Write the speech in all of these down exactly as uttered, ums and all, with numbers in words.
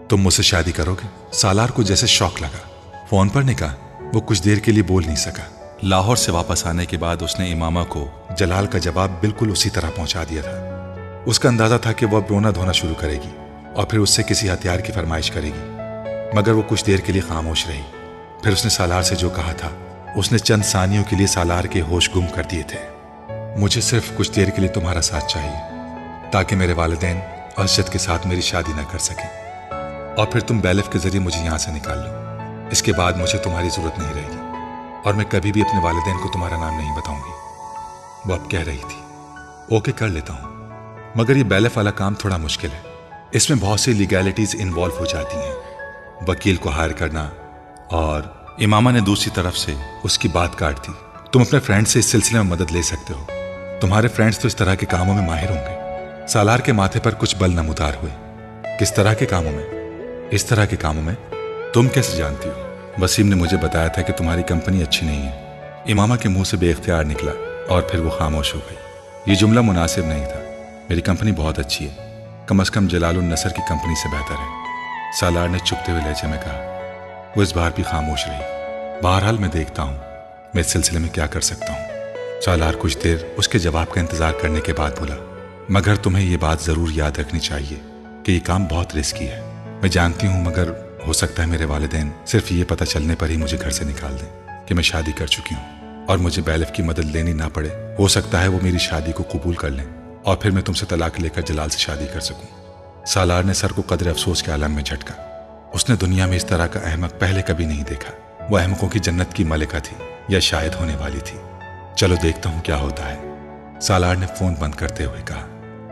तुम मुझसे शादी करोगे? सालार को जैसे शौक लगा। फोन पर ने कहा। वो कुछ देर के लिए बोल नहीं सका। लाहौर से वापस आने के बाद उसने इमामा को जलाल का जवाब बिल्कुल उसी तरह पहुंचा दिया था। उसका अंदाजा था कि वह अब रोना धोना शुरू करेगी और फिर उससे किसी हथियार की फरमाइश करेगी, मगर वो कुछ देर के लिए खामोश रही। फिर उसने सालार से जो कहा था, उसने चंद सानियों के लिए सालार के होश गुम कर दिए थे। मुझे सिर्फ कुछ देर के लिए तुम्हारा साथ चाहिए ताकि मेरे वालिदैन अर्शद के साथ मेरी शादी न कर सकें, और फिर तुम बैलिफ के जरिए मुझे यहाँ से निकाल लो। इसके बाद मुझे तुम्हारी जरूरत नहीं रहेगी और मैं कभी भी अपने वालिदैन को तुम्हारा नाम नहीं बताऊंगी। वो अब कह रही थी, ओके कर लेता हूँ, मगर ये बैलिफ वाला काम थोड़ा मुश्किल है। इसमें बहुत सी लीगैलिटीज इन्वॉल्व हो जाती हैं, वकील को हायर करना। और इमामा ने दूसरी तरफ से उसकी बात काट दी। तुम अपने फ्रेंड से इस सिलसिले में मदद ले सकते हो, तुम्हारे फ्रेंड्स तो इस तरह के कामों में माहिर होंगे। सालार के माथे पर कुछ बल नमूदार हुए। किस तरह के कामों में? इस तरह के कामों में? तुम कैसे जानती हो? वसीम ने मुझे बताया था कि तुम्हारी कंपनी अच्छी नहीं है। इमामा के मुंह से बेइख्तियार निकला और फिर वो खामोश हो गई। ये जुमला मुनासिब नहीं था। मेरी कंपनी बहुत अच्छी है, कम अज कम जलालुन नसर की कंपनी से बेहतर है, सालार ने चुपते हुए लहजे में कहा। वो इस बार भी खामोश रही। बहरहाल मैं देखता हूँ मैं इस सिलसिले में क्या कर सकता हूँ। सालार कुछ देर उसके जवाब का इंतजार करने के बाद बोला, मगर तुम्हें ये बात जरूर याद रखनी चाहिए कि ये काम बहुत रिस्की है। मैं जानती हूँ, मगर हो सकता है मेरे वालिदैन सिर्फ ये पता चलने पर ही मुझे घर से निकाल दें कि मैं शादी कर चुकी हूँ और मुझे बैलिफ की मदद लेनी ना पड़े। हो सकता है वो मेरी शादी को कबूल कर लें और फिर मैं तुमसे तलाक लेकर जलाल से शादी कर सकूं। सालार ने सर को कदर अफसोस के आलम में झटका। उसने दुनिया में इस तरह का अहमक पहले कभी नहीं देखा। वो अहमकों की जन्नत की मलिका थी या शायद होने वाली थी। चलो देखता हूं क्या होता है, सालार ने फोन बंद करते हुए कहा।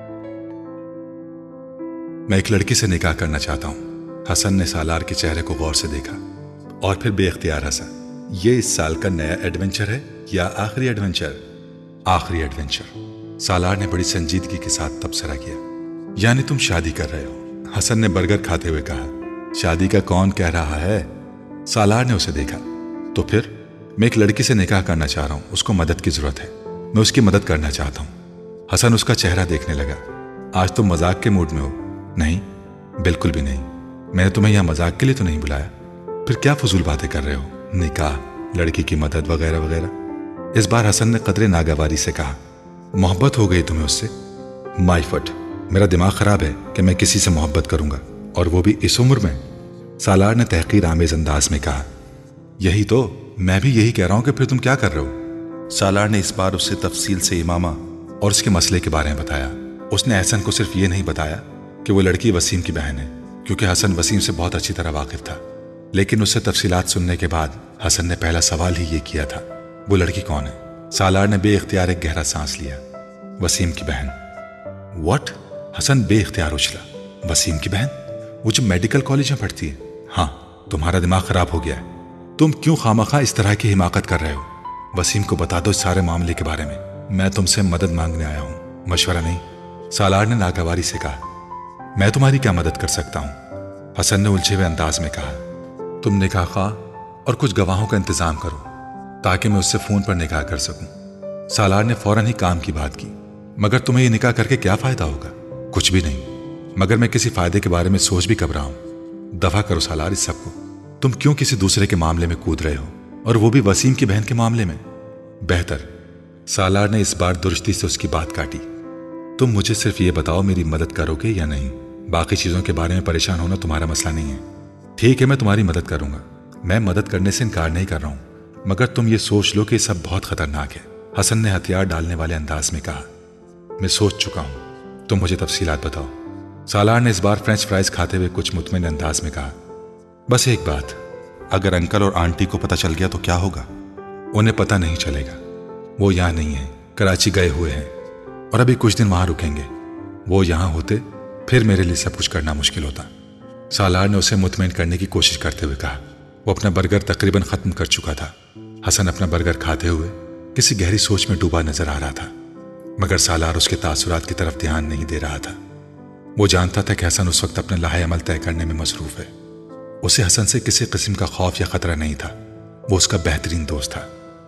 मैं एक लड़की से निकाह करना चाहता हूं। हसन ने सालार के चेहरे को गौर से देखा और फिर बेइख्तियार हंसा। ये इस साल का नया एडवेंचर है या आखिरी एडवेंचर? आखिरी एडवेंचर, सालार ने बड़ी संजीदगी के साथ तबसरा किया। यानी तुम शादी कर रहे हो? हसन ने बर्गर खाते हुए कहा। शादी का कौन कह रहा है? सालार ने उसे देखा। तो फिर मैं एक लड़की से निकाह करना चाह रहा हूं, उसको मदद की जरूरत है, मैं उसकी मदद करना चाहता हूं। हसन उसका चेहरा देखने लगा। आज तुम मजाक के मूड में हो? नहीं, बिल्कुल भी नहीं। मैंने तुम्हें यहां मजाक के लिए तो नहीं बुलाया। फिर क्या फजूल बातें कर रहे हो? निकाह, लड़की की मदद वगैरह वगैरह। इस बार हसन ने कदरे नागवारी से कहा। मोहब्बत हो गई तुम्हें उससे? माई फट, मेरा दिमाग खराब है कि मैं किसी से मोहब्बत करूंगा, और वो भी इस उम्र में? सालार ने तहकीर आमेज अंदाज में कहा। यही तो, मैं भी यही कह रहा हूं कि फिर तुम क्या कर रहे हो? सालार ने इस बार उससे तफसील से इमामा और उसके मसले के बारे में बताया। उसने हसन को सिर्फ ये नहीं बताया कि वो लड़की वसीम की बहन है, क्योंकि हसन वसीम से बहुत अच्छी तरह वाकिफ था। लेकिन उससे तफसीलात सुनने के बाद हसन ने पहला सवाल ही ये किया था, वो लड़की कौन है? सालार ने बेइख्तियार एक गहरा सांस लिया। वसीम की बहन। व्हाट? हसन बेइख्तियार उछला। वसीम की बहन? वो जो मेडिकल कॉलेज में पढ़ती है? हाँ, तुम्हारा दिमाग खराब हो गया है। तुम क्यों खामखा इस तरह की हिमाकत कर रहे हो? वसीम को बता दो इस सारे मामले के बारे में। मैं तुमसे मदद मांगने आया हूं, मशवरा नहीं, सालार ने नागवारी से कहा। मैं तुम्हारी क्या मदद कर सकता हूं? हसन ने उलझे हुए अंदाज में कहा। तुम निकाह खा और कुछ गवाहों का इंतजाम करो ताकि मैं उससे फोन पर निकाह कर सकूं। सालार ने फौरन ही काम की बात की। मगर तुम्हें ये निकाह करके क्या फायदा होगा? कुछ भी नहीं, मगर मैं किसी फायदे के बारे में सोच भी कब रहा हूं। दफा करो सालार इस सबको। तुम क्यों किसी दूसरे के मामले में कूद रहे हो, और वो भी वसीम की बहन के मामले में? बेहतर, सालार ने इस बार दुरुस्ती से उसकी बात काटी। तुम मुझे सिर्फ ये बताओ मेरी मदद करोगे या नहीं? बाकी चीजों के बारे में परेशान होना तुम्हारा मसला नहीं है। ठीक है, मैं तुम्हारी मदद करूंगा। मैं मदद करने से इनकार नहीं कर रहा हूं, मगर तुम ये सोच लो कि सब बहुत खतरनाक है। हसन ने हथियार डालने वाले अंदाज में कहा। मैं सोच चुका हूं, तुम मुझे तफसीलात बताओ। सालार ने इस बार फ्रेंच फ्राइज खाते हुए कुछ मुतमिन अंदाज में कहा। बस एक बात, अगर अंकल और आंटी को पता चल गया तो क्या होगा? उन्हें पता नहीं चलेगा। वो यहाँ नहीं है, कराची गए हुए हैं और अभी कुछ दिन वहां रुकेंगे। वो यहाँ होते फिर मेरे लिए सब कुछ करना मुश्किल होता। सालार ने उसे मुतमईन करने की कोशिश करते हुए कहा। वो अपना बर्गर तकरीबन खत्म कर चुका था। हसन अपना बर्गर खाते हुए किसी गहरी सोच में डूबा नजर आ रहा था, मगर सालार उसके तासुरात की तरफ ध्यान नहीं दे रहा था। वो जानता था कि हसन उस वक्त अपने लाहे अमल तय करने में मसरूफ है। उसे हसन से किसी किस्म का खौफ या खतरा नहीं था। वो उसका बेहतरीन दोस्त था।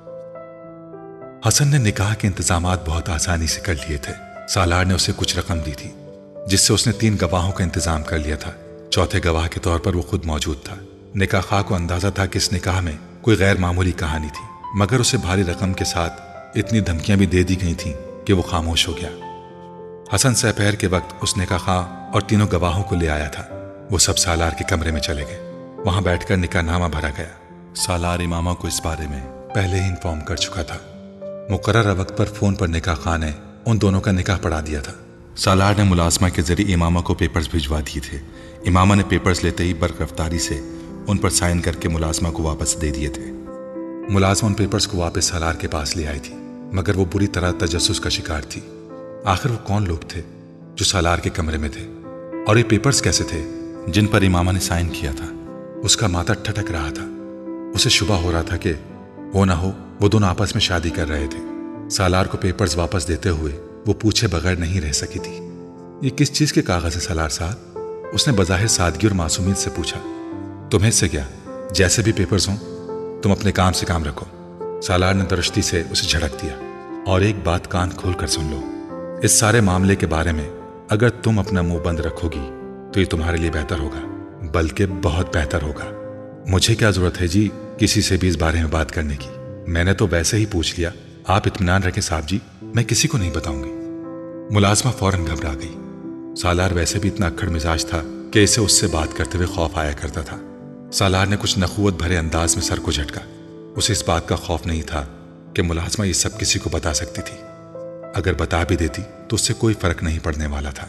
हसन ने निकाह के इंतजामात बहुत आसानी से कर लिए थे। सालार ने उसे कुछ रकम दी थी, जिससे उसने तीन गवाहों का इंतजाम कर लिया था चौथे गवाह के तौर पर वो खुद मौजूद था। निकाह खां को अंदाजा था कि इस निकाह में कोई गैर मामूली कहानी थी, मगर उसे भारी रकम के साथ इतनी धमकियां भी दे दी गई थीं कि वो खामोश हो गया। हसन सहपहर के वक्त उस निकाह खां और तीनों गवाहों को ले आया था। वो सब सालार के कमरे में चले गए। वहां बैठकर निकाहनामा भरा गया। सालार इमामा को इस बारे में पहले ही इन्फॉर्म कर चुका था। मुकर्रर वक्त पर फोन पर निकाह खां ने उन दोनों का निकाह पढ़ा दिया था। सालार ने मुलाजमा के जरिए इमामा को पेपर्स भिजवा दिए थे। इमामा ने पेपर्स लेते ही बर्क रफ्तारी से उन पर साइन करके मुलाजमा को वापस दे दिए थे। मुलाजमा उन पेपर्स को वापस सालार के पास ले आई थी, मगर वो बुरी तरह तजस्सुस का शिकार थी। आखिर वो कौन लोग थे जो सालार के कमरे में थे, और ये पेपर्स कैसे थे जिन पर इमामा ने साइन किया था? उसका माथा ठटक रहा था। उसे शुबा हो रहा था कि वो ना हो वो दोनों आपस में शादी कर रहे थे। सालार को पेपर्स वापस देते हुए वो पूछे बगैर नहीं रह सकी थी। ये किस चीज के कागज है सालार साहब? उसने बज़ाहिर सादगी और मासूमियत से पूछा। तुम्हें इससे क्या, जैसे भी पेपर्स हों, तुम अपने काम से काम रखो। सालार ने दरश्ती से उसे झड़क दिया। और एक बात कान खोल कर सुन लो, इस सारे मामले के बारे में अगर तुम अपना मुंह बंद रखोगी तो ये तुम्हारे लिए बेहतर होगा, बल्कि बहुत बेहतर होगा। मुझे क्या जरूरत है जी किसी से भी इस बारे में बात करने की? मैंने तो वैसे ही पूछ लिया। आप इत्मीनान रखें साहब जी, मैं किसी को नहीं बताऊंगी। मुलाजमा फौरन घबरा गई। सालार वैसे भी इतना अक्खड़ मिजाज था कि इसे उससे बात करते हुए खौफ आया करता था। सालार ने कुछ नखुवत भरे अंदाज में सर को झटका। उसे इस बात का खौफ नहीं था कि मुलाजमा ये सब किसी को बता सकती थी। अगर बता भी देती तो उससे कोई फर्क नहीं पड़ने वाला था।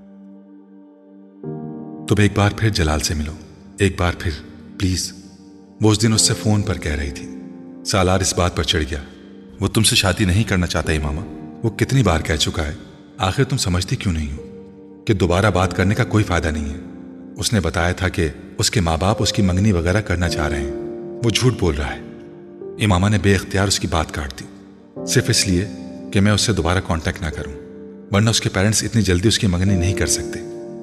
तुम एक बार फिर जलाल से मिलो, एक बार फिर प्लीज, वो उस दिन उससे फोन पर कह रही थी। सालार इस बात पर चिढ़ गया। वो तुमसे शादी नहीं करना चाहता इमामा। वो कितनी बार कह चुका है। आखिर तुम समझती क्यों नहीं हो कि दोबारा बात करने का कोई फायदा नहीं है? उसने बताया था कि उसके माँ बाप उसकी मंगनी वगैरह करना चाह रहे हैं। वो झूठ बोल रहा है। इमामा ने बेइख्तियार उसकी बात काट दी, सिर्फ इसलिए कि मैं उससे दोबारा कांटेक्ट ना करूं, वरना उसके पेरेंट्स इतनी जल्दी उसकी मंगनी नहीं कर सकते।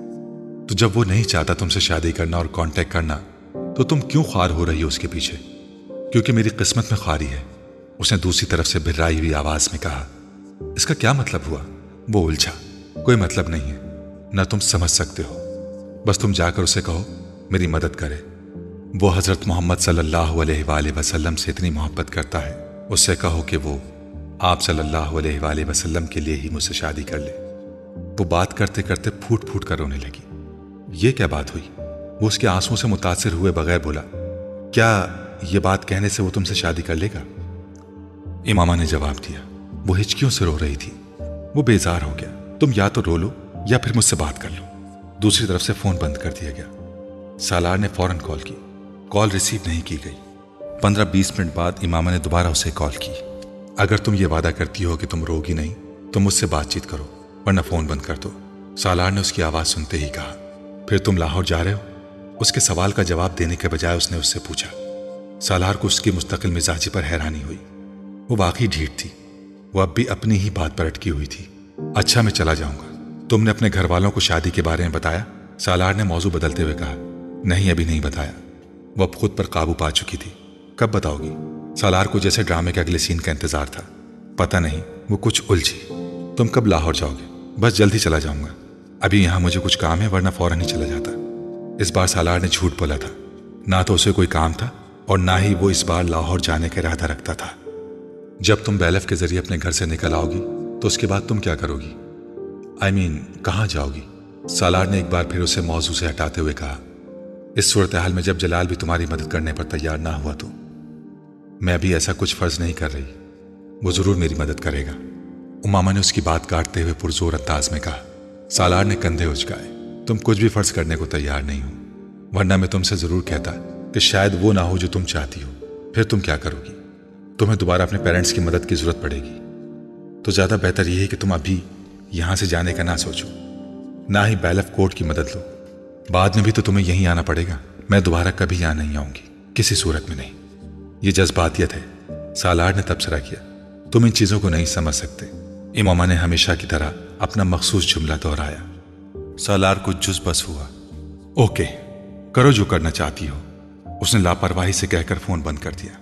तो जब वो नहीं चाहता तुमसे शादी करना और कांटेक्ट करना, तो तुम क्यों ख्वार हो रही हो उसके पीछे? क्योंकि मेरी किस्मत में ख्वारी है, उसने दूसरी तरफ से बिर्राई हुई आवाज में कहा। इसका क्या मतलब हुआ? वो उलझा। कोई मतलब नहीं है, ना तुम समझ सकते हो। बस तुम जाकर उसे कहो मेरी मदद करे। वो हजरत मोहम्मद सल्लल्लाहु अलैहि वसल्लम से इतनी मोहब्बत करता है। उससे कहो कि वो आप सल्लल्लाहु अलैहि वसल्लम के लिए ही मुझसे शादी कर ले। वो बात करते करते फूट फूट कर रोने लगी। ये क्या बात हुई? वो उसके आंसुओं से मुतासिर हुए बगैर बोला, क्या ये बात कहने से वो तुमसे शादी कर लेगा? इमामा ने जवाब दिया। वो हिचकियों से रो रही थी। वो बेजार हो गया। तुम या तो रो लो या फिर मुझसे बात कर लो। दूसरी तरफ से फोन बंद कर दिया गया। सालार ने फौरन कॉल की। कॉल रिसीव नहीं की गई। पंद्रह बीस मिनट बाद इमामा ने दोबारा उसे कॉल की। अगर तुम ये वादा करती हो कि तुम रोगी नहीं तो मुझसे बातचीत करो, वरना फोन बंद कर दो। सालार ने उसकी आवाज सुनते ही कहा, फिर तुम लाहौर जा रहे हो? उसके सवाल का जवाब देने के बजाय उसने उससे पूछा। सालार को उसकी मुस्तकिल मिजाजी पर हैरानी हुई। वो वाकई ढीठ थी। वो अब भी अपनी ही बात पर अटकी हुई थी। अच्छा, मैं चला जाऊंगा। तुमने अपने घर वालों को शादी के बारे में बताया? सालार ने मौजू बदलते हुए कहा। नहीं, अभी नहीं बताया। वो अब खुद पर काबू पा चुकी थी। कब बताओगी? सालार को जैसे ड्रामे के अगले सीन का इंतजार था। पता नहीं, वो कुछ उलझी। तुम कब लाहौर जाओगे? बस जल्द ही चला जाऊंगा। अभी यहां मुझे कुछ काम है, वरना फौरन ही चला जाता। इस बार सालार ने झूठ बोला था। ना तो उसे कोई काम था और ना ही वो इस बार लाहौर जाने का इरादा रखता था। जब तुम बैलफ के जरिए अपने घर से निकल आओगी तो उसके बाद तुम क्या करोगी? आई मीन कहां जाओगी? सालार ने एक बार फिर उसे मौजू से हटाते हुए कहा। इस सूरत हाल में जब जलाल भी तुम्हारी मदद करने पर तैयार ना हुआ तो मैं अभी ऐसा कुछ फर्ज नहीं कर रही। वो जरूर मेरी मदद करेगा। उमामा ने उसकी बात काटते हुए पुरजोर अंदाज में कहा। सालार ने कंधे उचकाए। तुम कुछ भी फर्ज करने को तैयार नहीं हो, वरना मैं तुमसे जरूर कहता कि शायद वो ना हो जो तुम चाहती हो। फिर तुम क्या करोगी? तुम्हें दोबारा अपने पेरेंट्स की मदद की जरूरत पड़ेगी। तो ज्यादा बेहतर यह है कि तुम अभी यहां से जाने का ना सोचो, ना ही बैलफ कोर्ट की मदद लो। बाद में भी तो तुम्हें यहीं आना पड़ेगा। मैं दोबारा कभी यहां नहीं आऊंगी, किसी सूरत में नहीं। ये जज्बातियत है। सालार ने तबसरा किया। तुम इन चीजों को नहीं समझ सकते। इमामा ने हमेशा की तरह अपना मखसूस जुमला दोहराया। सालार को जुज बस हुआ। ओके, करो जो करना चाहती हो, उसने लापरवाही से कहकर फोन बंद कर दिया।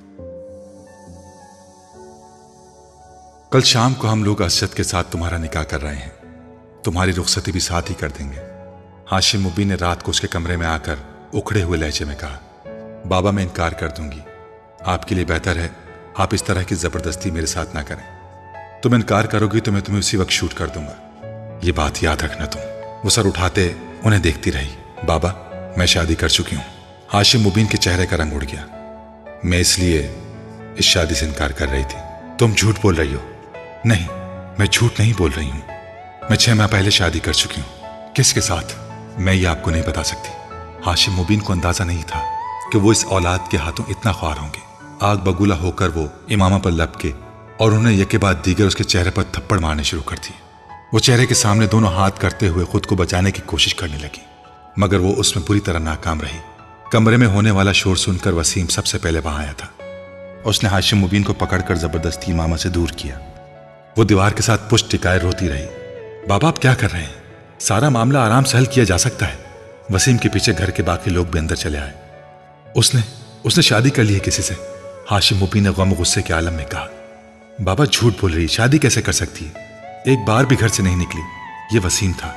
कल शाम को हम लोग असद के साथ तुम्हारा निकाह कर रहे हैं। तुम्हारी रुखसती भी साथ ही कर देंगे। हाशिम मुबीन ने रात को उसके कमरे में आकर उखड़े हुए लहजे में कहा, बाबा मैं इनकार कर दूंगी, आपके लिए बेहतर है आप इस तरह की जबरदस्ती मेरे साथ ना करें। तुम इनकार करोगी तो मैं तुम्हें उसी वक्त शूट कर दूंगा, ये बात याद रखना तुम। वो सर उठाते उन्हें देखती रही। बाबा मैं शादी कर चुकी हूँ। हाशिम मुबीन के चेहरे का रंग उड़ गया। मैं इसलिए इस शादी से इनकार कर रही थी। तुम झूठ बोल रही हो। नहीं मैं झूठ नहीं बोल रही हूँ, मैं छह माह पहले शादी कर चुकी हूँ। किसके साथ? मैं ये आपको नहीं बता सकती। हाशिम मुबीन को अंदाजा नहीं था कि वो इस औलाद के हाथों इतना ख्वार होंगे। आग बगुला होकर वो इमामा पर लपके और उन्हें एक के बाद दीगर उसके चेहरे पर थप्पड़ मारने शुरू कर दिए। वो चेहरे के सामने दोनों हाथ करते हुए खुद को बचाने की कोशिश करने लगी, मगर वो उसमें पूरी तरह नाकाम रही। कमरे में होने वाला शोर सुनकर वसीम सबसे पहले वहां आया था। उसने हाशिम मुबीन को पकड़कर जबरदस्ती इमामा से दूर किया। वो दीवार के साथ पुष्ट टिकाए रोती रही। बाबा आप क्या कर रहे हैं? सारा मामला आराम से हल किया जा सकता है। वसीम के पीछे घर के बाकी लोग भी अंदर चले आए। उसने उसने शादी कर ली है किसी से, हाशिम मुबीन ने गम गुस्से के आलम में कहा। बाबा झूठ बोल रही, शादी कैसे कर सकती है? एक बार भी घर से नहीं निकली। ये वसीम था,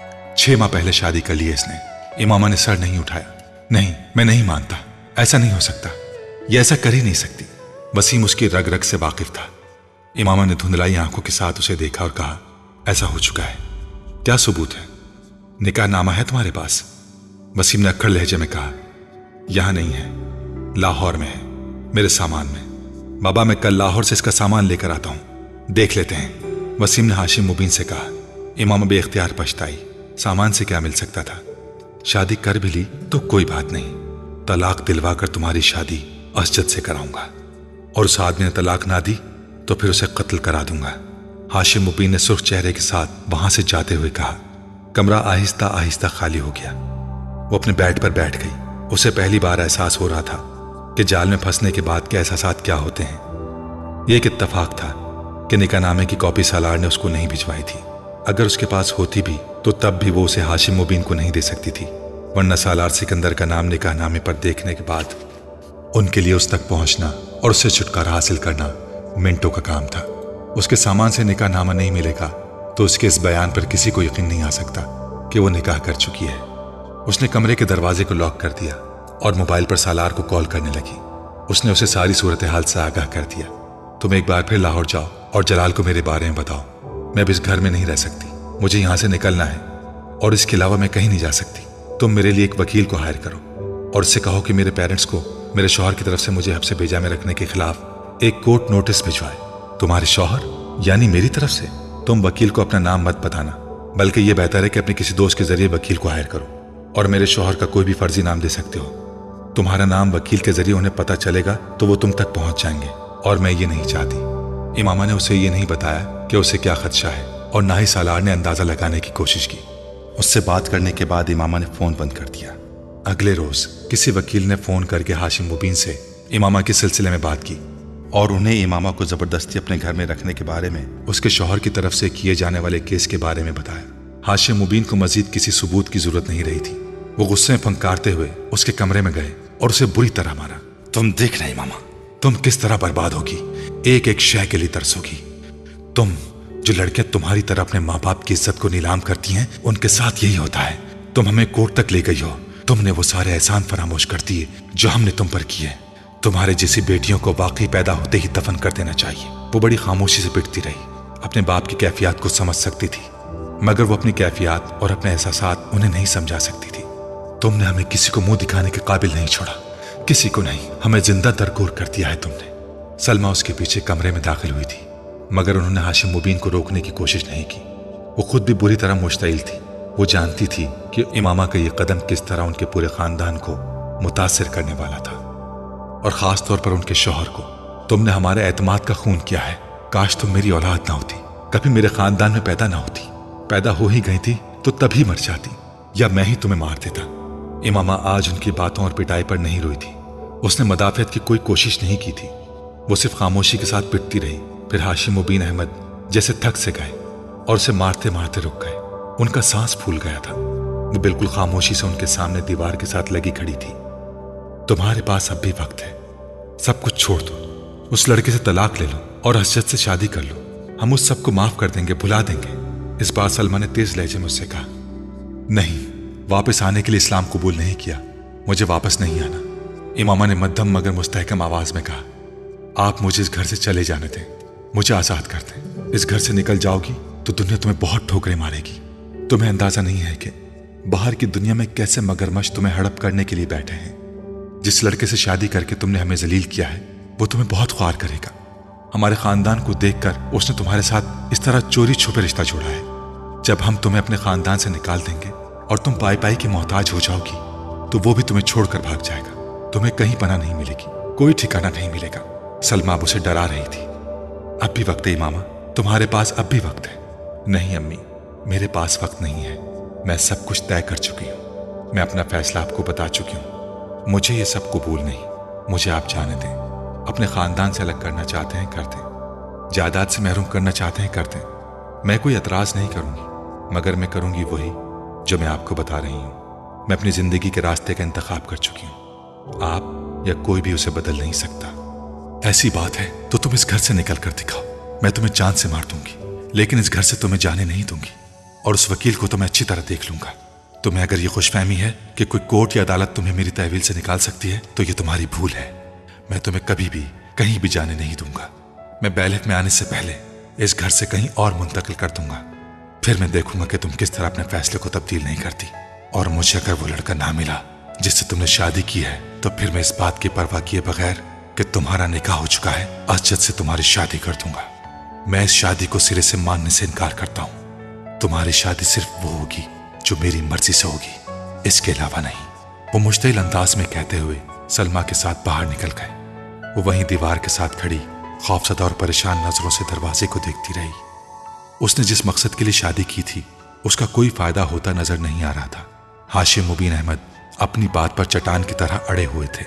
छह माह पहले शादी कर ली है इसने। इमामा ने सर नहीं उठाया। नहीं मैं नहीं मानता, ऐसा नहीं हो सकता, ये ऐसा कर ही नहीं सकती। वसीम उसकी रग रग से वाकिफ था। इमामा ने धुंधलाई आंखों के साथ उसे देखा और कहा, ऐसा हो चुका है, क्या सबूत है? निकाह नामा है तुम्हारे पास? वसीम ने अक्खड़ लहजे में कहा, यहां नहीं है, लाहौर में है, मेरे सामान में। बाबा मैं कल लाहौर से इसका सामान लेकर आता हूं, देख लेते हैं, वसीम ने हाशिम मुबीन से कहा। इमामा बेख्तियार पछताई। सामान से क्या मिल सकता था? शादी कर भी ली तो कोई बात नहीं, तलाक दिलवा कर तुम्हारी शादी असजद से कराऊंगा, और उस आदमी ने तलाक ना दी तो फिर उसे कत्ल करा दूंगा। हाशिम मुबीन ने सुर्ख चेहरे के साथ वहां से जाते हुए कहा। कमरा आहिस्ता आहिस्ता खाली हो गया। वो अपने बेड पर बैठ गई। उसे पहली बार एहसास हो रहा था कि जाल में फंसने के बाद के एहसास क्या होते हैं। यह एक इत्तफाक था कि निकाहनामे की कॉपी सालार ने उसको नहीं भिजवाई थी। अगर उसके पास होती भी तो तब भी वो उसे हाशिम मुबीन को नहीं दे सकती थी, वरना सालार सिकंदर का नाम निकाहनामे पर देखने के बाद उनके लिए उस तक पहुंचना और उससे छुटकारा हासिल करना मिनटों का काम था। उसके सामान से निकाहनामा नहीं मिलेगा तो उसके इस बयान पर किसी को यकीन नहीं आ सकता कि वो निकाह कर चुकी है। उसने कमरे के दरवाजे को लॉक कर दिया और मोबाइल पर सालार को कॉल करने लगी। उसने उसे सारी सूरत हाल से आगाह कर दिया। तुम एक बार फिर लाहौर जाओ और जलाल को मेरे बारे में बताओ। मैं अब इस घर में नहीं रह सकती, मुझे यहां से निकलना है और इसके अलावा मैं कहीं नहीं जा सकती। तुम मेरे लिए एक वकील को हायर करो और उससे कहो कि मेरे पेरेंट्स को मेरे शौहर की तरफ से मुझे हब्से भेजा में रखने के खिलाफ एक कोर्ट नोटिस भिजवाए। तुम्हारे शौहर यानी मेरी तरफ से? तुम वकील को अपना नाम मत बताना, बल्कि यह बेहतर है कि अपने किसी दोस्त के जरिए वकील को हायर करो और मेरे शौहर का कोई भी फर्जी नाम दे सकते हो। तुम्हारा नाम वकील के जरिए उन्हें पता चलेगा तो वो तुम तक पहुंच जाएंगे और मैं ये नहीं चाहती। इमामा ने उसे ये नहीं बताया कि उसे क्या खदशा है और ना ही सालार ने अंदाजा लगाने की कोशिश की। उससे बात करने के बाद इमामा ने फोन बंद कर दिया। अगले रोज किसी वकील ने फोन करके हाशिम मुबीन से इमामा के सिलसिले में बात की और उन्हें इमामा को जबरदस्ती अपने घर में रखने के बारे में उसके शौहर की तरफ से किए जाने वाले केस के बारे में बताया। हाशिम मुबीन को मजीद किसी सबूत की जरूरत नहीं रही थी। वो गुस्से में फंकारते हुए उसके कमरे में गए और उसे बुरी तरह मारा। तुम देख रहे इमामा, तुम किस तरह बर्बाद होगी, एक एक शय के लिए तरसोगी। तुम जो लड़कियां तुम्हारी तरह अपने माँ बाप की इज्जत को नीलाम करती हैं, उनके साथ यही होता है। तुम हमें कोर्ट तक ले गई हो, तुमने वो सारे एहसान फरामोश कर दिए जो हमने तुम पर किए। तुम्हारे जैसी बेटियों को वाकई पैदा होते ही दफन कर देना चाहिए। वो बड़ी खामोशी से पिटती रही। अपने बाप की कैफियत को समझ सकती थी, मगर वो अपनी कैफियत और अपने एहसासात उन्हें नहीं समझा सकती थी। तुमने हमें किसी को मुंह दिखाने के काबिल नहीं छोड़ा, किसी को नहीं, हमें जिंदा दरगोर कर दिया है तुमने। सलमा उसके पीछे कमरे में दाखिल हुई थी, मगर उन्होंने हाशिम मुबीन को रोकने की कोशिश नहीं की। वो खुद भी बुरी तरह मुश्तइल थी। वो जानती थी कि इमामा का ये कदम किस तरह उनके पूरे खानदान को मुतासिर करने वाला था, और खास तौर पर उनके शौहर को। तुमने हमारे एतमाद का खून किया है। काश तुम मेरी औलाद ना होती, कभी मेरे खानदान में पैदा ना होती। पैदा हो ही गई थी तो तभी मर जाती, या मैं ही तुम्हें मार देता। इमामा आज उनकी बातों और पिटाई पर नहीं रोई थी। उसने मदाफियत की कोई कोशिश नहीं की थी। वो सिर्फ खामोशी के साथ पिटती रही। फिर हाशिम मुबीन अहमद जैसे थक से गए और उसे मारते मारते रुक गए। उनका सांस फूल गया था। वो बिल्कुल खामोशी से उनके सामने दीवार के साथ लगी खड़ी थी। तुम्हारे पास अब भी वक्त है, सब कुछ छोड़ दो, उस लड़के से तलाक ले लो और असजद से शादी कर लो। हम उस सबको माफ कर देंगे, भुला देंगे। इस बार सलमा ने तेज लहजे में उससे कहा, नहीं, वापस आने के लिए इस्लाम कबूल नहीं किया। मुझे वापस नहीं आना। इमामा ने मध्यम मगर मुस्तहकम आवाज में कहा, आप मुझे इस घर से चले जाने दें, मुझे आज़ाद कर दें। इस घर से निकल जाओगी तो दुनिया तुम्हें बहुत ठोकरें मारेगी। तुम्हें अंदाजा नहीं है कि बाहर की दुनिया में कैसे मगरमच्छ तुम्हें हड़प करने के लिए बैठे हैं। जिस लड़के से शादी करके तुमने हमें जलील किया है वो तुम्हें बहुत ख्वार करेगा। हमारे खानदान को देखकर उसने तुम्हारे साथ इस तरह चोरी छुपे रिश्ता जोड़ा है। जब हम तुम्हें अपने खानदान से निकाल देंगे और तुम पाई पाई की मोहताज हो जाओगी तो वो भी तुम्हें छोड़कर भाग जाएगा। तुम्हें कहीं पनाह नहीं मिलेगी, कोई ठिकाना नहीं मिलेगा। सलमा उसे डरा रही थी। अब भी वक्त है इमामा, तुम्हारे पास अब भी वक्त है। नहीं अम्मी, मेरे पास वक्त नहीं है। मैं सब कुछ तय कर चुकी हूँ। मैं अपना फैसला आपको बता चुकी हूँ। मुझे ये सब कबूल नहीं। मुझे आप जाने दें। अपने खानदान से अलग करना चाहते हैं कर दें। जायदाद से महरूम करना चाहते हैं कर दें। मैं कोई एतराज नहीं करूंगी, मगर मैं करूंगी वही जो मैं आपको बता रही हूँ। मैं अपनी जिंदगी के रास्ते का इंतखाब कर चुकी हूँ। आप या कोई भी उसे बदल नहीं सकता। ऐसी बात है तो तुम इस घर से निकल कर दिखाओ। मैं तुम्हें जान से मार दूंगी, लेकिन इस घर से तुम्हें जाने नहीं दूंगी। और उस वकील को तो मैं अच्छी तरह देख लूंगा। तुम्हें अगर ये खुशफहमी है कि कोई कोर्ट या अदालत तुम्हें मेरी तहवील से निकाल सकती है तो ये तुम्हारी भूल है। मैं तुम्हें कभी भी कहीं भी जाने नहीं दूंगा। मैं बैलेट में आने से पहले इस घर से कहीं और मुंतकिल कर दूंगा। फिर मैं देखूंगा कि तुम किस तरह अपने फैसले को तब्दील नहीं करती। और मुझे अगर वो लड़का ना मिला जिससे तुमने शादी की है तो फिर मैं इस बात की परवाह किए बगैर कि तुम्हारा निकाह हो चुका है, असजद से तुम्हारी शादी कर दूंगा। मैं इस शादी को सिरे से मानने से इनकार करता हूँ। तुम्हारी शादी सिर्फ वो होगी जो मेरी मर्जी से होगी, इसके अलावा नहीं। वो मुश्तिल अंदाज में कहते हुए सलमा के साथ बाहर निकल गए। वो वहीं दीवार के साथ खड़ी खौफसदा और परेशान नजरों से दरवाजे को देखती रही। उसने जिस मकसद के लिए शादी की थी उसका कोई फायदा होता नजर नहीं आ रहा था। हाशिम मुबीन अहमद अपनी बात पर चट्टान की तरह अड़े हुए थे।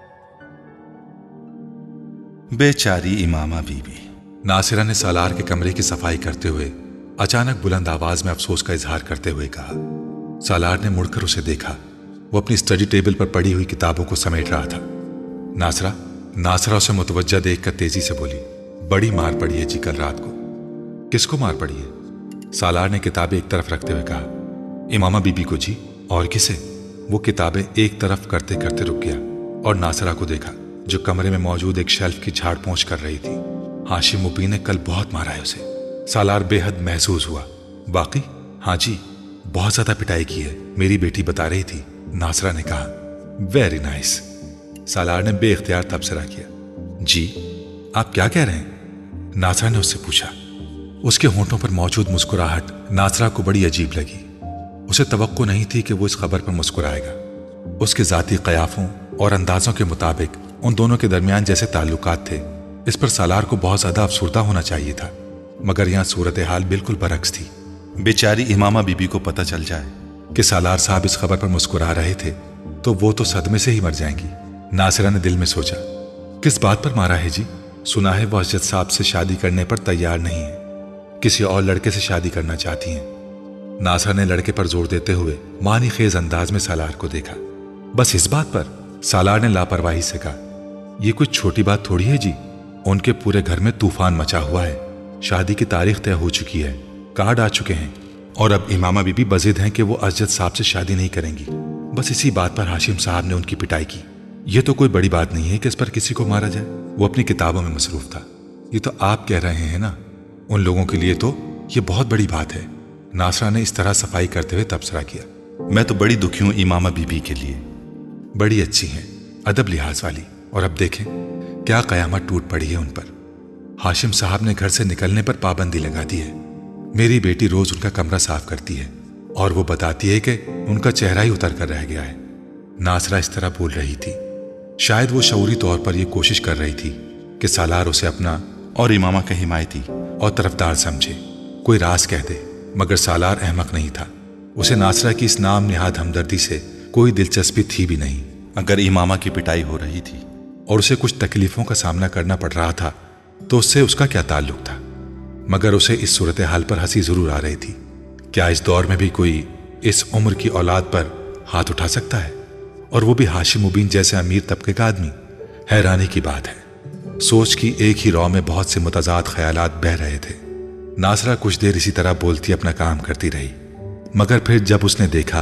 बेचारी इमामा बीबी। नासिरा ने सालार के कमरे की सफाई करते हुए अचानक बुलंद आवाज में अफसोस का इजहार करते हुए कहा। सालार ने मुड़कर उसे देखा। वो अपनी स्टडी टेबल पर पड़ी हुई किताबों को समेट रहा था। नासरा नासरा उसे मुतवज्जा देखकर तेजी से बोली, बड़ी मार पड़ी है जी कल रात को। किसको मार पड़ी है? सालार ने किताबें एक तरफ रखते हुए कहा, इमामा बीबी को जी। और किसे? वो किताबें एक तरफ करते करते रुक गया और नासरा को देखा जो कमरे में मौजूद एक शेल्फ की झाड़ पोंछ कर रही थी। हाशिम मुबीन ने कल बहुत मारा है उसे। सालार बेहद महसूस हुआ। बाकी? हाँ जी, बहुत ज्यादा पिटाई की है, मेरी बेटी बता रही थी। नासरा ने कहा, वेरी नाइस। सालार ने बेइख्तियार तबसरा किया। जी आप क्या कह रहे हैं? नासरा ने उससे पूछा। उसके होंठों पर मौजूद मुस्कुराहट नासरा को बड़ी अजीब लगी। उसे तवक्को नहीं थी कि वो इस खबर पर मुस्कुराएगा। उसके जाती कयाफों और अंदाजों के मुताबिक उन दोनों के दरमियान जैसे ताल्लुकात थे, इस पर सालार को बहुत ज्यादा अफसुर्दा होना चाहिए था, मगर यहाँ सूरत हाल बिल्कुल बरक्स थी। बेचारी इमामा बीबी को पता चल जाए कि सालार साहब इस खबर पर मुस्कुरा रहे थे तो वो तो सदमे से ही मर जाएंगी। नासिरा ने दिल में सोचा, किस बात पर मारा है जी? सुना है वो असजद साहब से शादी करने पर तैयार नहीं है, किसी और लड़के से शादी करना चाहती हैं। नासिरा ने लड़के पर जोर देते हुए मानी खेज अंदाज में सालार को देखा। बस इस बात पर? सालार ने लापरवाही से कहा, यह कोई छोटी बात थोड़ी है जी। उनके पूरे घर में तूफान मचा हुआ है। शादी की तारीख तय हो चुकी है, कार्ड आ चुके हैं और अब इमामा बीबी बजिद हैं कि वो असजद साहब से शादी नहीं करेंगी। बस इसी बात पर हाशिम साहब ने उनकी पिटाई की। यह तो कोई बड़ी बात नहीं है कि इस पर किसी को मारा जाए। वो अपनी किताबों में मसरूफ था। ये तो आप कह रहे हैं ना, उन लोगों के लिए तो ये बहुत बड़ी बात है। नासरा ने इस तरह सफाई करते हुए तबसरा किया। मैं तो बड़ी दुखी हूं इमामा बीबी के लिए। बड़ी अच्छी हैं, अदब लिहाज वाली। और अब देखें क्या कयामत टूट पड़ी है उन पर। हाशिम साहब ने घर से निकलने पर पाबंदी लगा दी है। मेरी बेटी रोज उनका कमरा साफ करती है और वो बताती है कि उनका चेहरा ही उतर कर रह गया है। नासरा इस तरह बोल रही थी, शायद वो शऊरी तौर पर यह कोशिश कर रही थी कि सालार उसे अपना और इमामा का हिमायती और तरफदार समझे, कोई राज कह दे। मगर सालार अहमक नहीं था। उसे नासरा की इस नाम निहाद हमदर्दी से कोई दिलचस्पी थी भी नहीं। अगर इमामा की पिटाई हो रही थी और उसे कुछ तकलीफों का सामना करना पड़ रहा था तो उससे उसका क्या ताल्लुक था। मगर उसे इस सूरत हाल पर हंसी जरूर आ रही थी। क्या इस दौर में भी कोई इस उम्र की औलाद पर हाथ उठा सकता है, और वो भी हाशिम मुबीन जैसे अमीर तबके का आदमी? हैरानी की बात है। सोच की एक ही रौ में बहुत से मुतजाद ख्यालात बह रहे थे। नासरा कुछ देर इसी तरह बोलती अपना काम करती रही, मगर फिर जब उसने देखा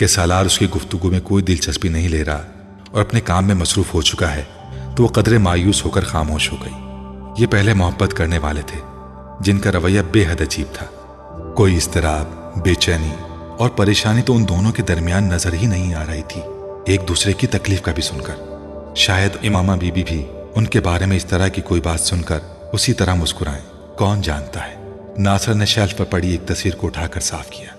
کہ سالار اس کی گفتگو میں کوئی دلچسپی نہیں لے رہا اور اپنے کام میں مصروف ہو چکا ہے تو وہ قدرے مایوس ہو کر خاموش ہو گئی۔ یہ پہلے محبت کرنے والے تھے جن کا رویہ بے حد عجیب تھا۔ کوئی اضطراب، بے چینی اور پریشانی تو ان دونوں کے درمیان نظر ہی نہیں آ رہی تھی، ایک دوسرے کی تکلیف کا بھی سن کر۔ شاید امامہ بی بی بھی ان کے بارے میں اس طرح کی کوئی بات سن کر اسی طرح مسکرائیں، کون جانتا ہے۔ ناصر نے شیلف پر پڑی ایک تصویر کو اٹھا کر صاف کیا۔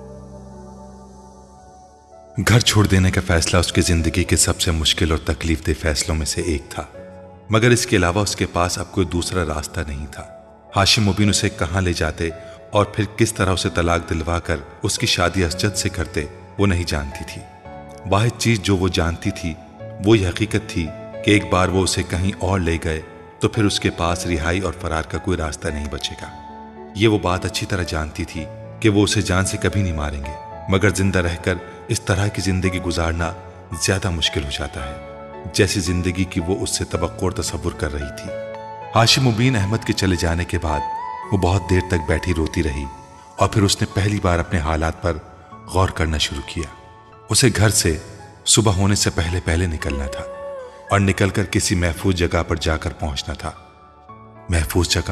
گھر چھوڑ دینے کا فیصلہ اس کی زندگی کے سب سے مشکل اور تکلیف دہ فیصلوں میں سے ایک تھا، مگر اس کے علاوہ اس کے پاس اب کوئی دوسرا راستہ نہیں تھا۔ ہاشم مبین اسے کہاں لے جاتے اور پھر کس طرح اسے طلاق دلوا کر اس کی شادی اسجد سے کرتے وہ نہیں جانتی تھی۔ واحد چیز جو وہ جانتی تھی وہ یہ حقیقت تھی کہ ایک بار وہ اسے کہیں اور لے گئے تو پھر اس کے پاس رہائی اور فرار کا کوئی راستہ نہیں بچے گا۔ یہ وہ بات اچھی طرح جانتی تھی کہ وہ اسے جان سے کبھی نہیں ماریں گے، مگر زندہ رہ کر اس طرح کی زندگی گزارنا زیادہ مشکل ہو جاتا ہے جیسی زندگی کی وہ اس سے توقع اور تصور کر رہی تھی۔ ہاشم مبین احمد کے چلے جانے کے بعد وہ بہت دیر تک بیٹھی روتی رہی اور پھر اس نے پہلی بار اپنے حالات پر غور کرنا شروع کیا۔ اسے گھر سے صبح ہونے سے پہلے پہلے نکلنا تھا اور نکل کر کسی محفوظ جگہ پر جا کر پہنچنا تھا۔ محفوظ جگہ؟